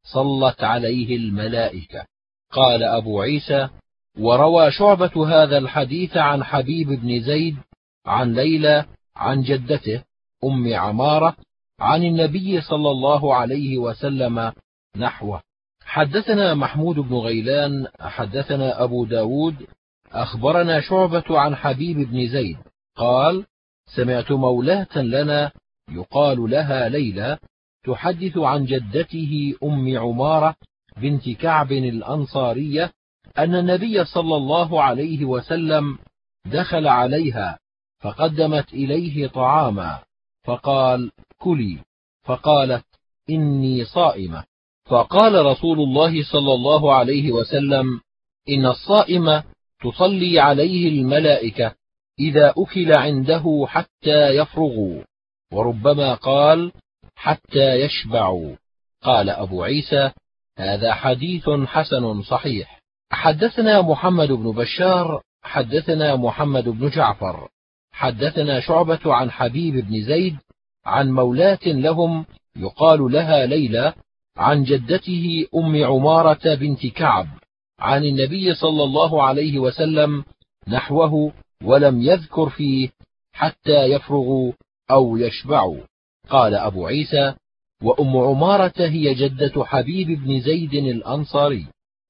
صلت عليه الملائكة. قال أبو عيسى: وروى شعبة هذا الحديث عن حبيب بن زيد عن ليلى عن جدته أم عمارة عن النبي صلى الله عليه وسلم نحوه. حدثنا محمود بن غيلان حدثنا أبو داود أخبرنا شعبة عن حبيب بن زيد قال: سمعت مولاة لنا يقال لها ليلى تحدث عن جدته أم عمارة بنت كعب الأنصارية أن النبي صلى الله عليه وسلم دخل عليها فقدمت إليه طعاما فقال: كلي، فقالت: إني صائمة. فقال رسول الله صلى الله عليه وسلم: إن الصائم تصلي عليه الملائكة إذا أكل عنده حتى يفرغوا، وربما قال: حتى يشبعوا. قال أبو عيسى: هذا حديث حسن صحيح. حدثنا محمد بن بشار حدثنا محمد بن جعفر حدثنا شعبة عن حبيب بن زيد عن مولاة لهم يقال لها ليلى عن جدته أم عمارة بنت كعب عن النبي صلى الله عليه وسلم نحوه، ولم يذكر فيه حتى يفرغوا أو يشبعوا. قال أبو عيسى: وأم عمارة هي جدة حبيب بن زيد الأنصاري.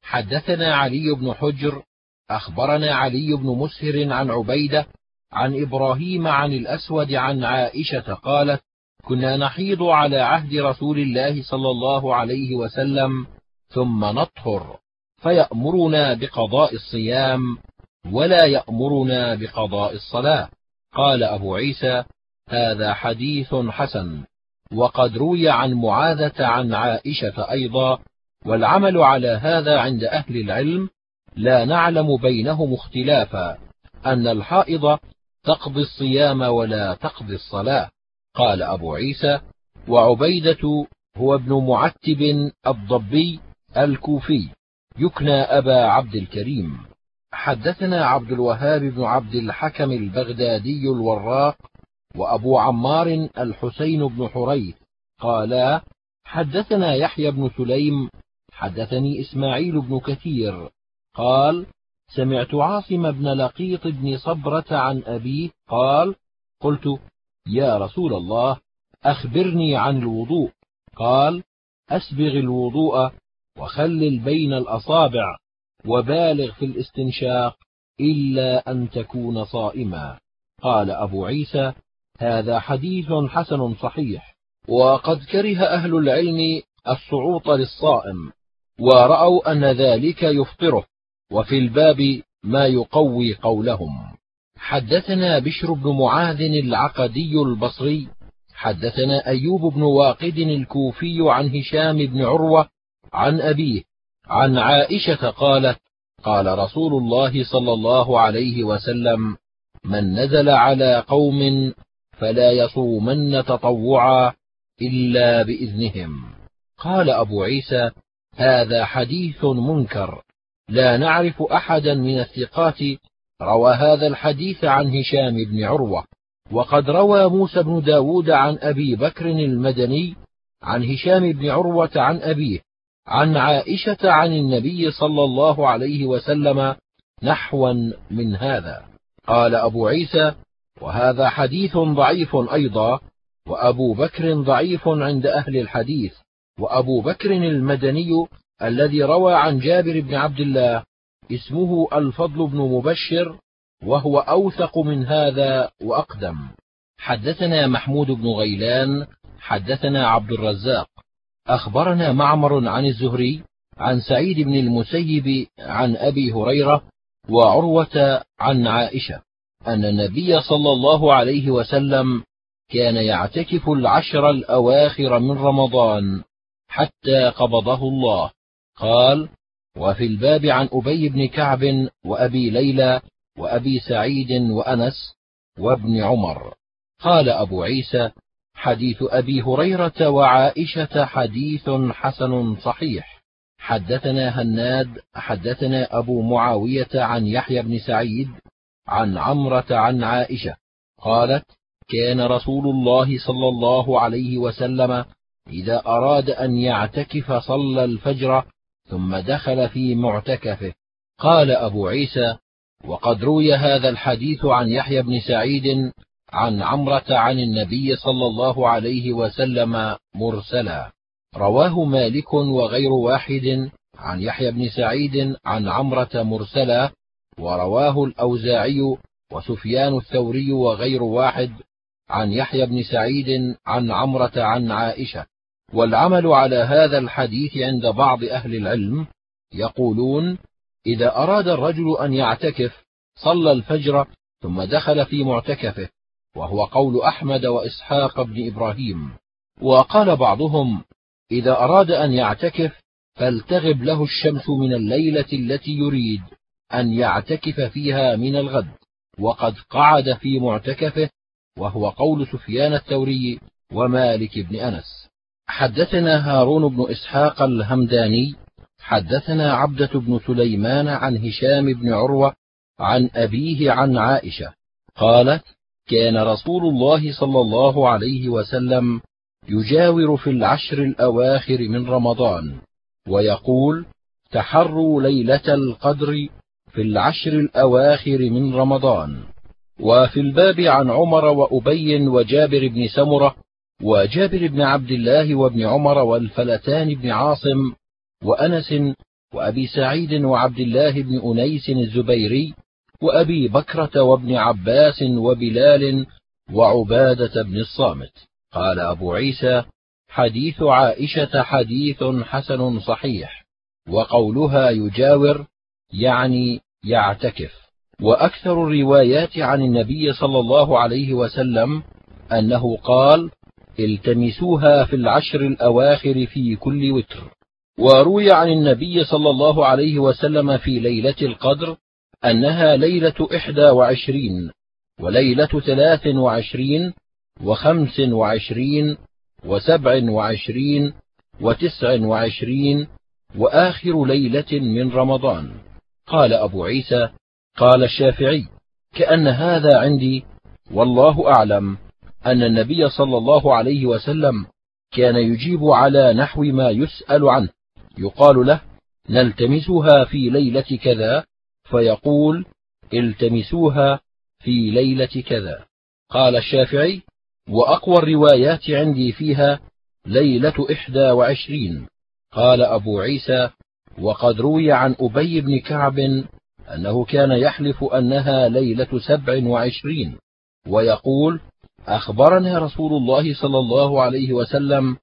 حدثنا علي بن حجر أخبرنا علي بن مسهر عن عبيدة عن إبراهيم عن الأسود عن عائشة قالت: كنا نحيض على عهد رسول الله صلى الله عليه وسلم ثم نطهر، فيأمرنا بقضاء الصيام ولا يأمرنا بقضاء الصلاة. قال أبو عيسى: هذا حديث حسن. وقد روي عن معاذة عن عائشة أيضا، والعمل على هذا عند أهل العلم، لا نعلم بينهم اختلافا، أن الحائض تقضي الصيام ولا تقضي الصلاة. قال أبو عيسى: وعبيدة هو ابن معتب الضبي الكوفي يكنى أبا عبد الكريم. حدثنا عبد الوهاب بن عبد الحكم البغدادي الوراق وأبو عمار الحسين بن حريث قالا: حدثنا يحيى بن سليم حدثني إسماعيل بن كثير قال: سمعت عاصم بن لقيط بن صبرة عن أبيه قال: قلت: يا رسول الله، أخبرني عن الوضوء. قال: أسبغ الوضوء وخلل بين الأصابع وبالغ في الاستنشاق إلا أن تكون صائما. قال أبو عيسى: هذا حديث حسن صحيح. وقد كره أهل العلم الصعوط للصائم، ورأوا أن ذلك يفطره، وفي الباب ما يقوي قولهم. حدثنا بشر بن معاذ العقدي البصري حدثنا أيوب بن واقد الكوفي عن هشام بن عروة عن أبيه عن عائشة قالت: قال رسول الله صلى الله عليه وسلم: من نزل على قوم فلا يصومن تطوعا إلا بإذنهم. قال أبو عيسى: هذا حديث منكر، لا نعرف أحدا من الثقات روى هذا الحديث عن هشام بن عروة. وقد روى موسى بن داود عن أبي بكر المدني عن هشام بن عروة عن أبيه عن عائشة عن النبي صلى الله عليه وسلم نحوا من هذا. قال أبو عيسى: وهذا حديث ضعيف أيضا، وأبو بكر ضعيف عند أهل الحديث. وأبو بكر المدني الذي روى عن جابر بن عبد الله اسمه الفضل بن مبشر، وهو أوثق من هذا وأقدم. حدثنا محمود بن غيلان حدثنا عبد الرزاق أخبرنا معمر عن الزهري عن سعيد بن المسيب عن أبي هريرة وعروة عن عائشة أن النبي صلى الله عليه وسلم كان يعتكف العشر الأواخر من رمضان حتى قبضه الله. قال: وفي الباب عن أبي بن كعب وأبي ليلى وأبي سعيد وأنس وابن عمر. قال أبو عيسى: حديث أبي هريرة وعائشة حديث حسن صحيح. حدثنا هناد حدثنا أبو معاوية عن يحيى بن سعيد عن عمرة عن عائشة قالت: كان رسول الله صلى الله عليه وسلم إذا أراد أن يعتكف صلى الفجر ثم دخل في معتكفه. قال أبو عيسى: وقد روي هذا الحديث عن يحيى بن سعيد عن عمرة عن النبي صلى الله عليه وسلم مرسلا. رواه مالك وغير واحد عن يحيى بن سعيد عن عمرة مرسلا، ورواه الأوزاعي وسفيان الثوري وغير واحد عن يحيى بن سعيد عن عمرة عن عائشة. والعمل على هذا الحديث عند بعض أهل العلم، يقولون: إذا أراد الرجل أن يعتكف صلى الفجر ثم دخل في معتكفه، وهو قول أحمد وإسحاق بن إبراهيم. وقال بعضهم: إذا أراد أن يعتكف فلتغب له الشمس من الليلة التي يريد أن يعتكف فيها من الغد، وقد قعد في معتكفه، وهو قول سفيان الثوري ومالك بن أنس. حدثنا هارون بن إسحاق الهمداني حدثنا عبدة بن سليمان عن هشام بن عروة عن أبيه عن عائشة قالت: كان رسول الله صلى الله عليه وسلم يجاور في العشر الأواخر من رمضان ويقول: تحروا ليلة القدر في العشر الأواخر من رمضان. وفي الباب عن عمر وأبي وجابر بن سمرة وجابر بن عبد الله وابن عمر والفلتان بن عاصم وأنس وأبي سعيد وعبد الله بن أنيس الزبيري وأبي بكرة وابن عباس وبلال وعبادة بن الصامت. قال أبو عيسى: حديث عائشة حديث حسن صحيح، وقولها يجاور يعني يعتكف. وأكثر الروايات عن النبي صلى الله عليه وسلم أنه قال: التمسوها في العشر الأواخر في كل وتر. وروي عن النبي صلى الله عليه وسلم في ليلة القدر أنها ليلة إحدى وعشرين وليلة ثلاث وعشرين وخمس وعشرين وسبع وعشرين وتسع وعشرين وآخر ليلة من رمضان. قال أبو عيسى: قال الشافعي: كأن هذا عندي والله أعلم أن النبي صلى الله عليه وسلم كان يجيب على نحو ما يسأل عنه، يقال له: نلتمسها في ليلة كذا، فيقول: التمسوها في ليلة كذا. قال الشافعي: وأقوى الروايات عندي فيها ليلة إحدى وعشرين. قال أبو عيسى: وقد روي عن أبي بن كعب أنه كان يحلف أنها ليلة سبع وعشرين، ويقول: أخبرنا رسول الله صلى الله عليه وسلم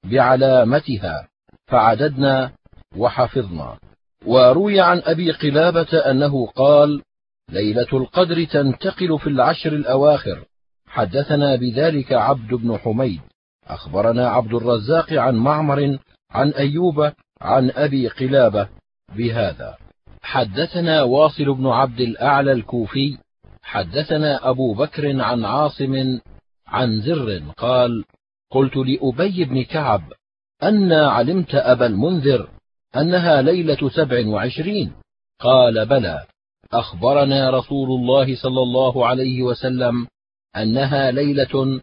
بعلامتها فعددنا وحفظنا. وروي عن أبي قلابة أنه قال: ليلة القدر تنتقل في العشر الأواخر. حدثنا بذلك عبد بن حميد. أخبرنا عبد الرزاق عن معمر عن أيوب عن أبي قلابة بهذا. حدثنا واصل بن عبد الأعلى الكوفي حدثنا أبو بكر عن عاصم عن زر قال: قلت لأبي بن كعب: أنا علمت أبا المنذر أنها ليلة سبع وعشرين؟ قال: بلى، أخبرنا رسول الله صلى الله عليه وسلم أنها ليلة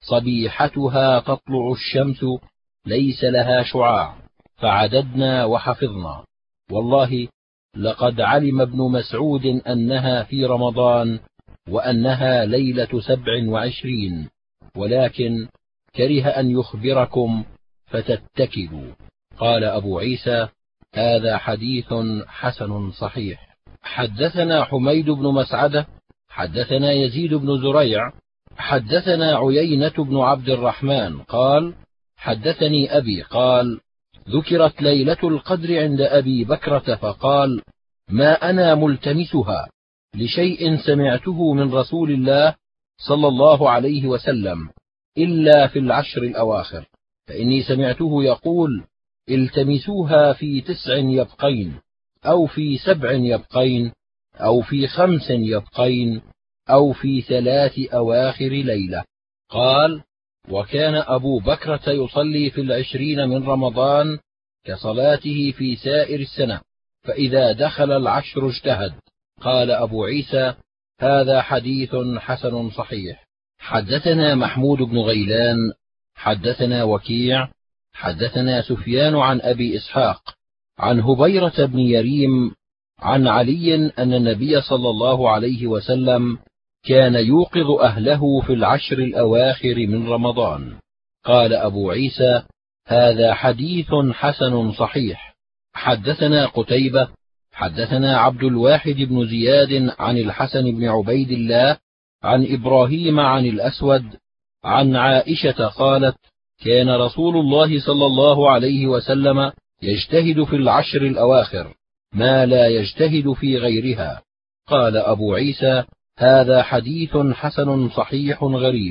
صبيحتها تطلع الشمس ليس لها شعاع، فعددنا وحفظنا. والله لقد علم ابن مسعود أنها في رمضان وأنها ليلة سبع وعشرين، ولكن كره أن يخبركم فتتكلوا. قال أبو عيسى: هذا حديث حسن صحيح. حدثنا حميد بن مسعدة حدثنا يزيد بن زريع حدثنا عيينة بن عبد الرحمن قال: حدثني أبي قال: ذكرت ليلة القدر عند أبي بكرة فقال: ما أنا ملتمسها لشيء سمعته من رسول الله صلى الله عليه وسلم إلا في العشر الأواخر، فإني سمعته يقول: التمسوها في تسع يبقين، أو في سبع يبقين، أو في خمس يبقين، أو في ثلاث أواخر ليلة. قال: وكان أبو بكرة يصلي في العشرين من رمضان كصلاته في سائر السنة، فإذا دخل العشر اجتهد. قال أبو عيسى: هذا حديث حسن صحيح. حدثنا محمود بن غيلان حدثنا وكيع حدثنا سفيان عن أبي إسحاق عن هبيرة بن يريم عن علي أن النبي صلى الله عليه وسلم كان يوقظ أهله في العشر الأواخر من رمضان. قال أبو عيسى: هذا حديث حسن صحيح. حدثنا قتيبة حدثنا عبد الواحد بن زياد عن الحسن بن عبيد الله عن إبراهيم عن الأسود عن عائشة قالت: كان رسول الله صلى الله عليه وسلم يجتهد في العشر الأواخر ما لا يجتهد في غيرها. قال أبو عيسى: هذا حديث حسن صحيح غريب.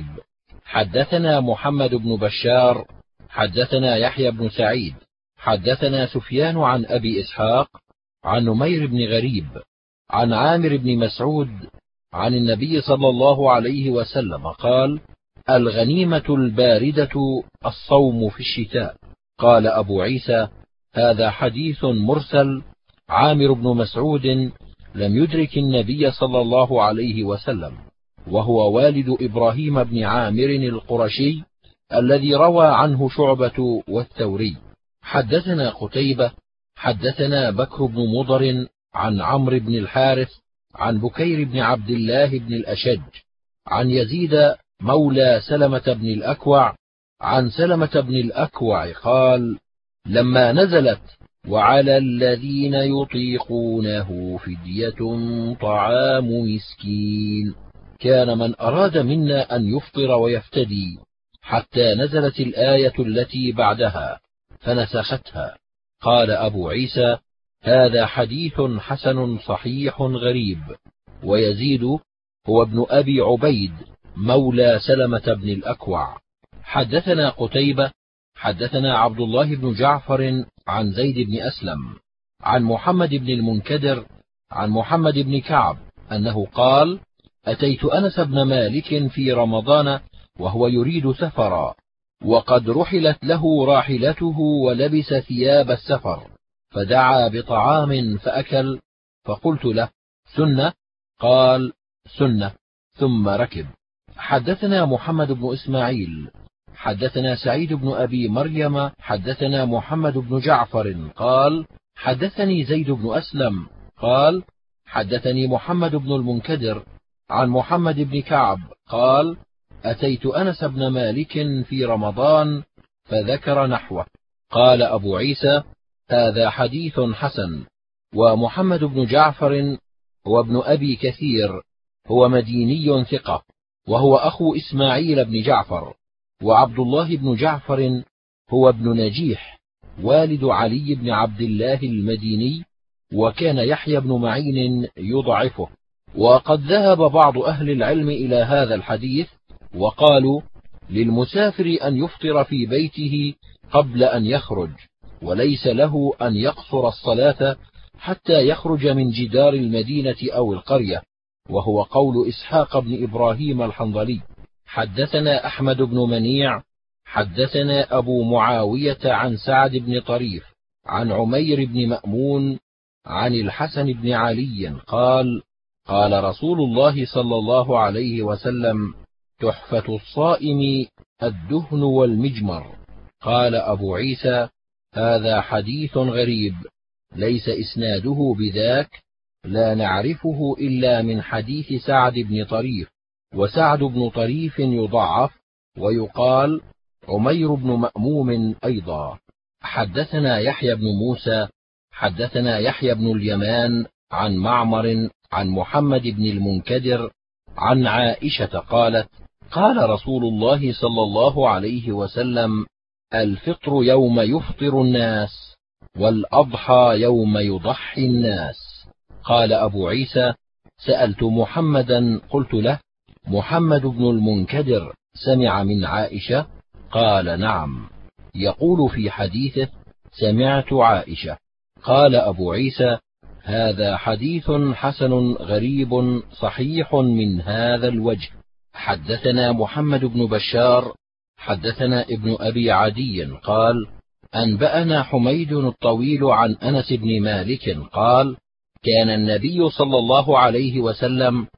حدثنا محمد بن بشار حدثنا يحيى بن سعيد حدثنا سفيان عن أبي إسحاق عن نمير بن غريب عن عامر بن مسعود عن النبي صلى الله عليه وسلم قال: الغنيمة الباردة الصوم في الشتاء. قال أبو عيسى: هذا حديث مرسل. عامر بن مسعود لم يدرك النبي صلى الله عليه وسلم، وهو والد إبراهيم بن عامر القرشي الذي روى عنه شعبة والثوري. حدثنا قتيبة حدثنا بكر بن مضر عن عمرو بن الحارث عن بكير بن عبد الله بن الأشج عن يزيد مولى سلمة بن الأكوع عن سلمة بن الأكوع قال: لما نزلت: وعلى الذين يطيقونه فدية طعام مسكين، كان من أراد منا أن يفطر ويفتدي، حتى نزلت الآية التي بعدها فنسختها. قال أبو عيسى: هذا حديث حسن صحيح غريب. ويزيد هو ابن أبي عبيد مولى سلمة بن الأكوع. حدثنا قتيبة حدثنا عبد الله بن جعفر عن زيد بن أسلم عن محمد بن المنكدر عن محمد بن كعب أنه قال: أتيت أنس بن مالك في رمضان وهو يريد سفرا، وقد رحلت له راحلته ولبس ثياب السفر، فدعا بطعام فأكل، فقلت له: سنة؟ قال: سنة، ثم ركب. حدثنا محمد بن إسماعيل حدثنا سعيد بن أبي مريم حدثنا محمد بن جعفر قال: حدثني زيد بن أسلم قال: حدثني محمد بن المنكدر عن محمد بن كعب قال: أتيت أنس بن مالك في رمضان فذكر نحوه. قال أبو عيسى: هذا حديث حسن. ومحمد بن جعفر هو ابن أبي كثير، هو مديني ثقة، وهو أخو إسماعيل بن جعفر. وعبد الله بن جعفر هو ابن نجيح والد علي بن عبد الله المديني، وكان يحيى بن معين يضعفه. وقد ذهب بعض أهل العلم إلى هذا الحديث وقالوا: للمسافر أن يفطر في بيته قبل أن يخرج، وليس له أن يقصر الصلاة حتى يخرج من جدار المدينة أو القرية، وهو قول إسحاق بن إبراهيم الحنظلي. حدثنا أحمد بن منيع حدثنا أبو معاوية عن سعد بن طريف عن عمير بن مأمون عن الحسن بن علي قال: قال رسول الله صلى الله عليه وسلم: تحفة الصائم الدهن والمجمر. قال أبو عيسى: هذا حديث غريب، ليس إسناده بذاك، لا نعرفه إلا من حديث سعد بن طريف، وسعد بن طريف يضعف، ويقال عمير بن مأموم أيضا. حدثنا يحيى بن موسى حدثنا يحيى بن اليمان عن معمر عن محمد بن المنكدر عن عائشة قالت: قال رسول الله صلى الله عليه وسلم: الفطر يوم يفطر الناس، والأضحى يوم يضحي الناس. قال أبو عيسى: سألت محمدا قلت له: محمد بن المنكدر سمع من عائشة؟ قال: نعم. يقول في حديثه: سمعت عائشة. قال أبو عيسى: هذا حديث حسن غريب صحيح من هذا الوجه. حدثنا محمد بن بشار حدثنا ابن أبي عدي قال: أنبأنا حميد الطويل عن أنس بن مالك قال: كان النبي صلى الله عليه وسلم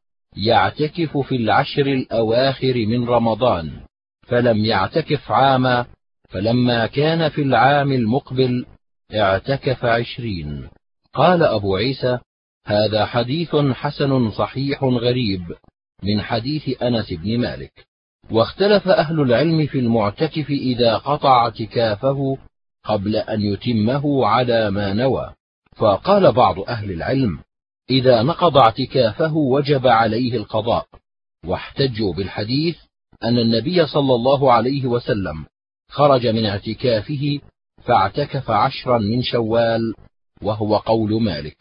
يعتكف في العشر الأواخر من رمضان، فلم يعتكف عاما، فلما كان في العام المقبل اعتكف عشرين. قال أبو عيسى: هذا حديث حسن صحيح غريب من حديث أنس بن مالك. واختلف أهل العلم في المعتكف إذا قطع اعتكافه قبل أن يتمه على ما نوى، فقال بعض أهل العلم: إذا نقض اعتكافه وجب عليه القضاء، واحتجوا بالحديث أن النبي صلى الله عليه وسلم خرج من اعتكافه فاعتكف عشرا من شوال، وهو قول مالك.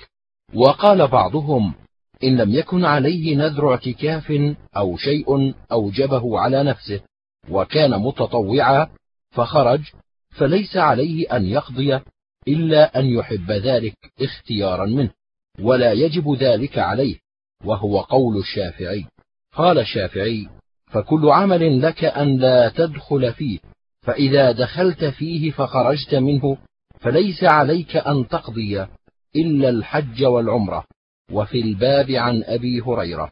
وقال بعضهم: إن لم يكن عليه نذر اعتكاف أو شيء أوجبه على نفسه وكان متطوعا فخرج، فليس عليه أن يقضي إلا أن يحب ذلك اختيارا منه، ولا يجب ذلك عليه، وهو قول الشافعي. قال الشافعي: فكل عمل لك أن لا تدخل فيه، فإذا دخلت فيه فخرجت منه فليس عليك أن تقضي إلا الحج والعمرة. وفي الباب عن أبي هريرة.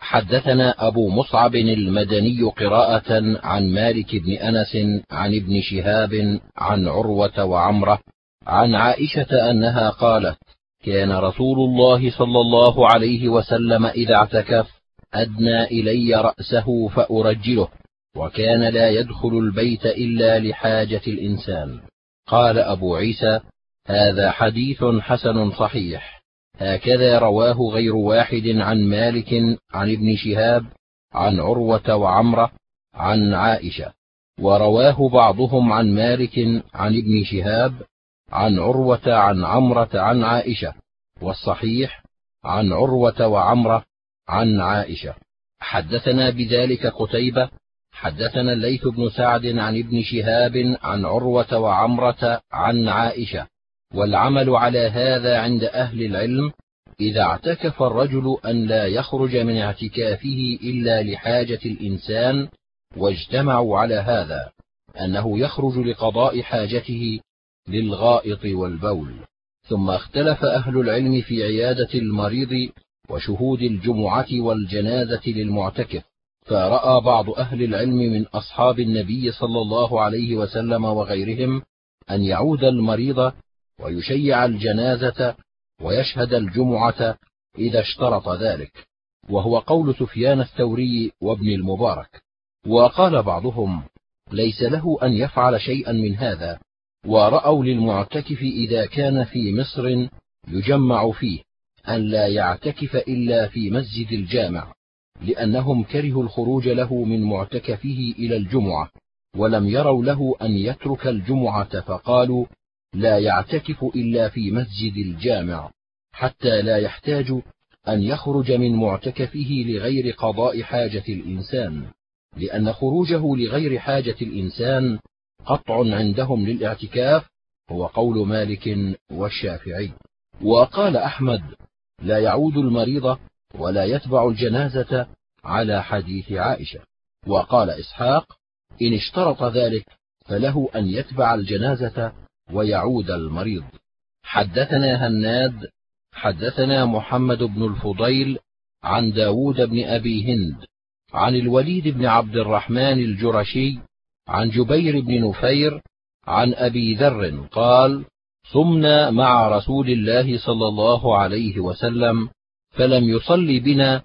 حدثنا أبو مصعب المدني قراءة عن مالك بن أنس عن ابن شهاب عن عروة وعمرة عن عائشة أنها قالت: كان رسول الله صلى الله عليه وسلم إذا اعتكف أدنى إلي رأسه فأرجله، وكان لا يدخل البيت إلا لحاجة الإنسان. قال أبو عيسى: هذا حديث حسن صحيح، هكذا رواه غير واحد عن مالك عن ابن شهاب عن عروة وعمرة عن عائشة، ورواه بعضهم عن مالك عن ابن شهاب عن عروة عن عمرة عن عائشة، والصحيح عن عروة وعمرة عن عائشة. حدثنا بذلك قتيبة حدثنا الليث بن سعد عن ابن شهاب عن عروة وعمرة عن عائشة. والعمل على هذا عند أهل العلم إذا اعتكف الرجل أن لا يخرج من اعتكافه إلا لحاجة الإنسان، واجتمعوا على هذا أنه يخرج لقضاء حاجته للغائط والبول. ثم اختلف أهل العلم في عيادة المريض وشهود الجمعة والجنازة للمعتكف، فرأى بعض أهل العلم من أصحاب النبي صلى الله عليه وسلم وغيرهم أن يعود المريض ويشيع الجنازة ويشهد الجمعة إذا اشترط ذلك، وهو قول سفيان الثوري وابن المبارك. وقال بعضهم: ليس له أن يفعل شيئا من هذا، ورأوا للمعتكف إذا كان في مصر يجمع فيه أن لا يعتكف إلا في مسجد الجامع، لأنهم كرهوا الخروج له من معتكفه إلى الجمعة، ولم يروا له أن يترك الجمعة، فقالوا: لا يعتكف إلا في مسجد الجامع، حتى لا يحتاج أن يخرج من معتكفه لغير قضاء حاجة الإنسان، لأن خروجه لغير حاجة الإنسان قطع عندهم للاعتكاف، هو قول مالك والشافعي. وقال أحمد: لا يعود المريض ولا يتبع الجنازة على حديث عائشة. وقال إسحاق: إن اشترط ذلك فله أن يتبع الجنازة ويعود المريض. حدثنا هناد حدثنا محمد بن الفضيل عن داود بن أبي هند عن الوليد بن عبد الرحمن الجرشي عن جبير بن نفير عن أبي ذر قال: صمنا مع رسول الله صلى الله عليه وسلم فلم يصل بنا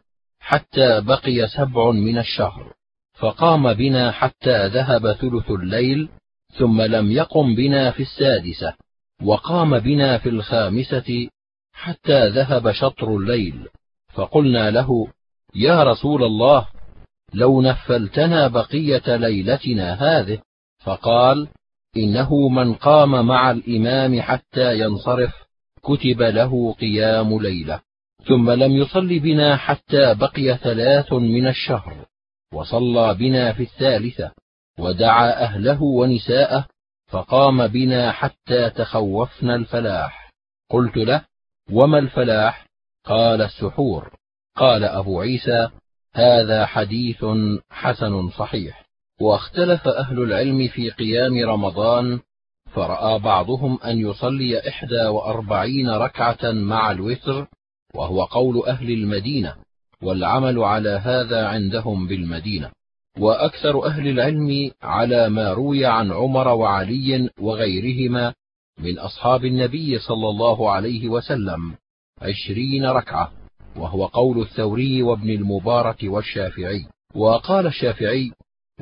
حتى بقي سبع من الشهر، فقام بنا حتى ذهب ثلث الليل، ثم لم يقم بنا في السادسة، وقام بنا في الخامسة حتى ذهب شطر الليل، فقلنا له: يا رسول الله، لو نفلتنا بقية ليلتنا هذه. فقال: إنه من قام مع الإمام حتى ينصرف كتب له قيام ليلة، ثم لم يصل بنا حتى بقي ثلاث من الشهر، وصلى بنا في الثالثة، ودعا أهله ونساءه، فقام بنا حتى تخوفنا الفلاح. قلت له: وما الفلاح؟ قال: السحور. قال أبو عيسى: هذا حديث حسن صحيح. واختلف أهل العلم في قيام رمضان، فرأى بعضهم أن يصلي إحدى وأربعين ركعة مع الوتر، وهو قول أهل المدينة، والعمل على هذا عندهم بالمدينة. وأكثر أهل العلم على ما روي عن عمر وعلي وغيرهما من أصحاب النبي صلى الله عليه وسلم عشرين ركعة، وهو قول الثوري وابن المبارك والشافعي. وقال الشافعي: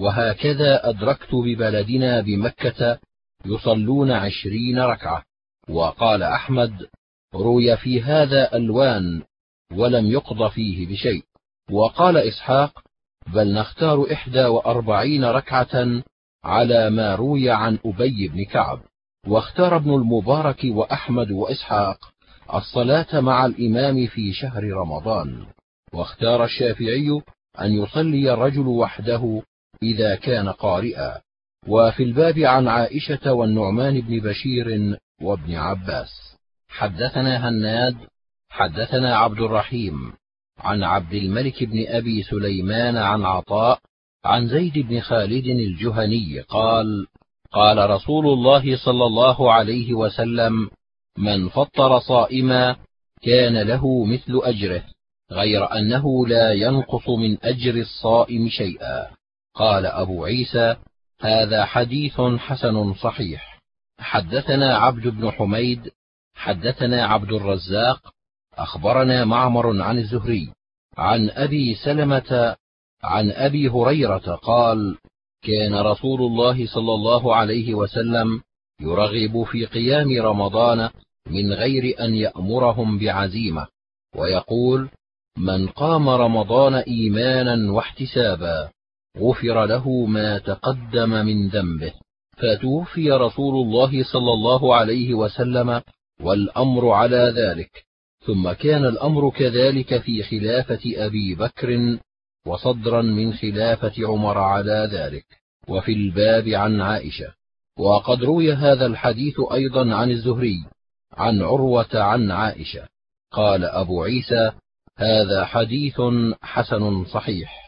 وهكذا أدركت ببلدنا بمكة يصلون عشرين ركعة. وقال أحمد: روي في هذا ألوان ولم يقض فيه بشيء. وقال إسحاق: بل نختار إحدى وأربعين ركعة على ما روي عن أبي بن كعب. واختار ابن المبارك وأحمد وإسحاق الصلاة مع الإمام في شهر رمضان. واختار الشافعي أن يصلي الرجل وحده إذا كان قارئا. وفي الباب عن عائشة والنعمان بن بشير وابن عباس. حدثنا هناد حدثنا عبد الرحيم عن عبد الملك بن أبي سليمان عن عطاء عن زيد بن خالد الجهني قال: قال رسول الله صلى الله عليه وسلم: من فطر صائما كان له مثل أجره، غير أنه لا ينقص من أجر الصائم شيئا. قال أبو عيسى: هذا حديث حسن صحيح. حدثنا عبد بن حميد حدثنا عبد الرزاق أخبرنا معمر عن الزهري عن أبي سلمة عن أبي هريرة قال: كان رسول الله صلى الله عليه وسلم يرغب في قيام رمضان من غير أن يأمرهم بعزيمة، ويقول: من قام رمضان إيمانا واحتسابا غفر له ما تقدم من ذنبه. فتوفي رسول الله صلى الله عليه وسلم والأمر على ذلك، ثم كان الأمر كذلك في خلافة أبي بكر، وصدرا من خلافة عمر على ذلك. وفي الباب عن عائشة. وقد روي هذا الحديث أيضا عن الزهري عن عروة عن عائشة. قال أبو عيسى: هذا حديث حسن صحيح.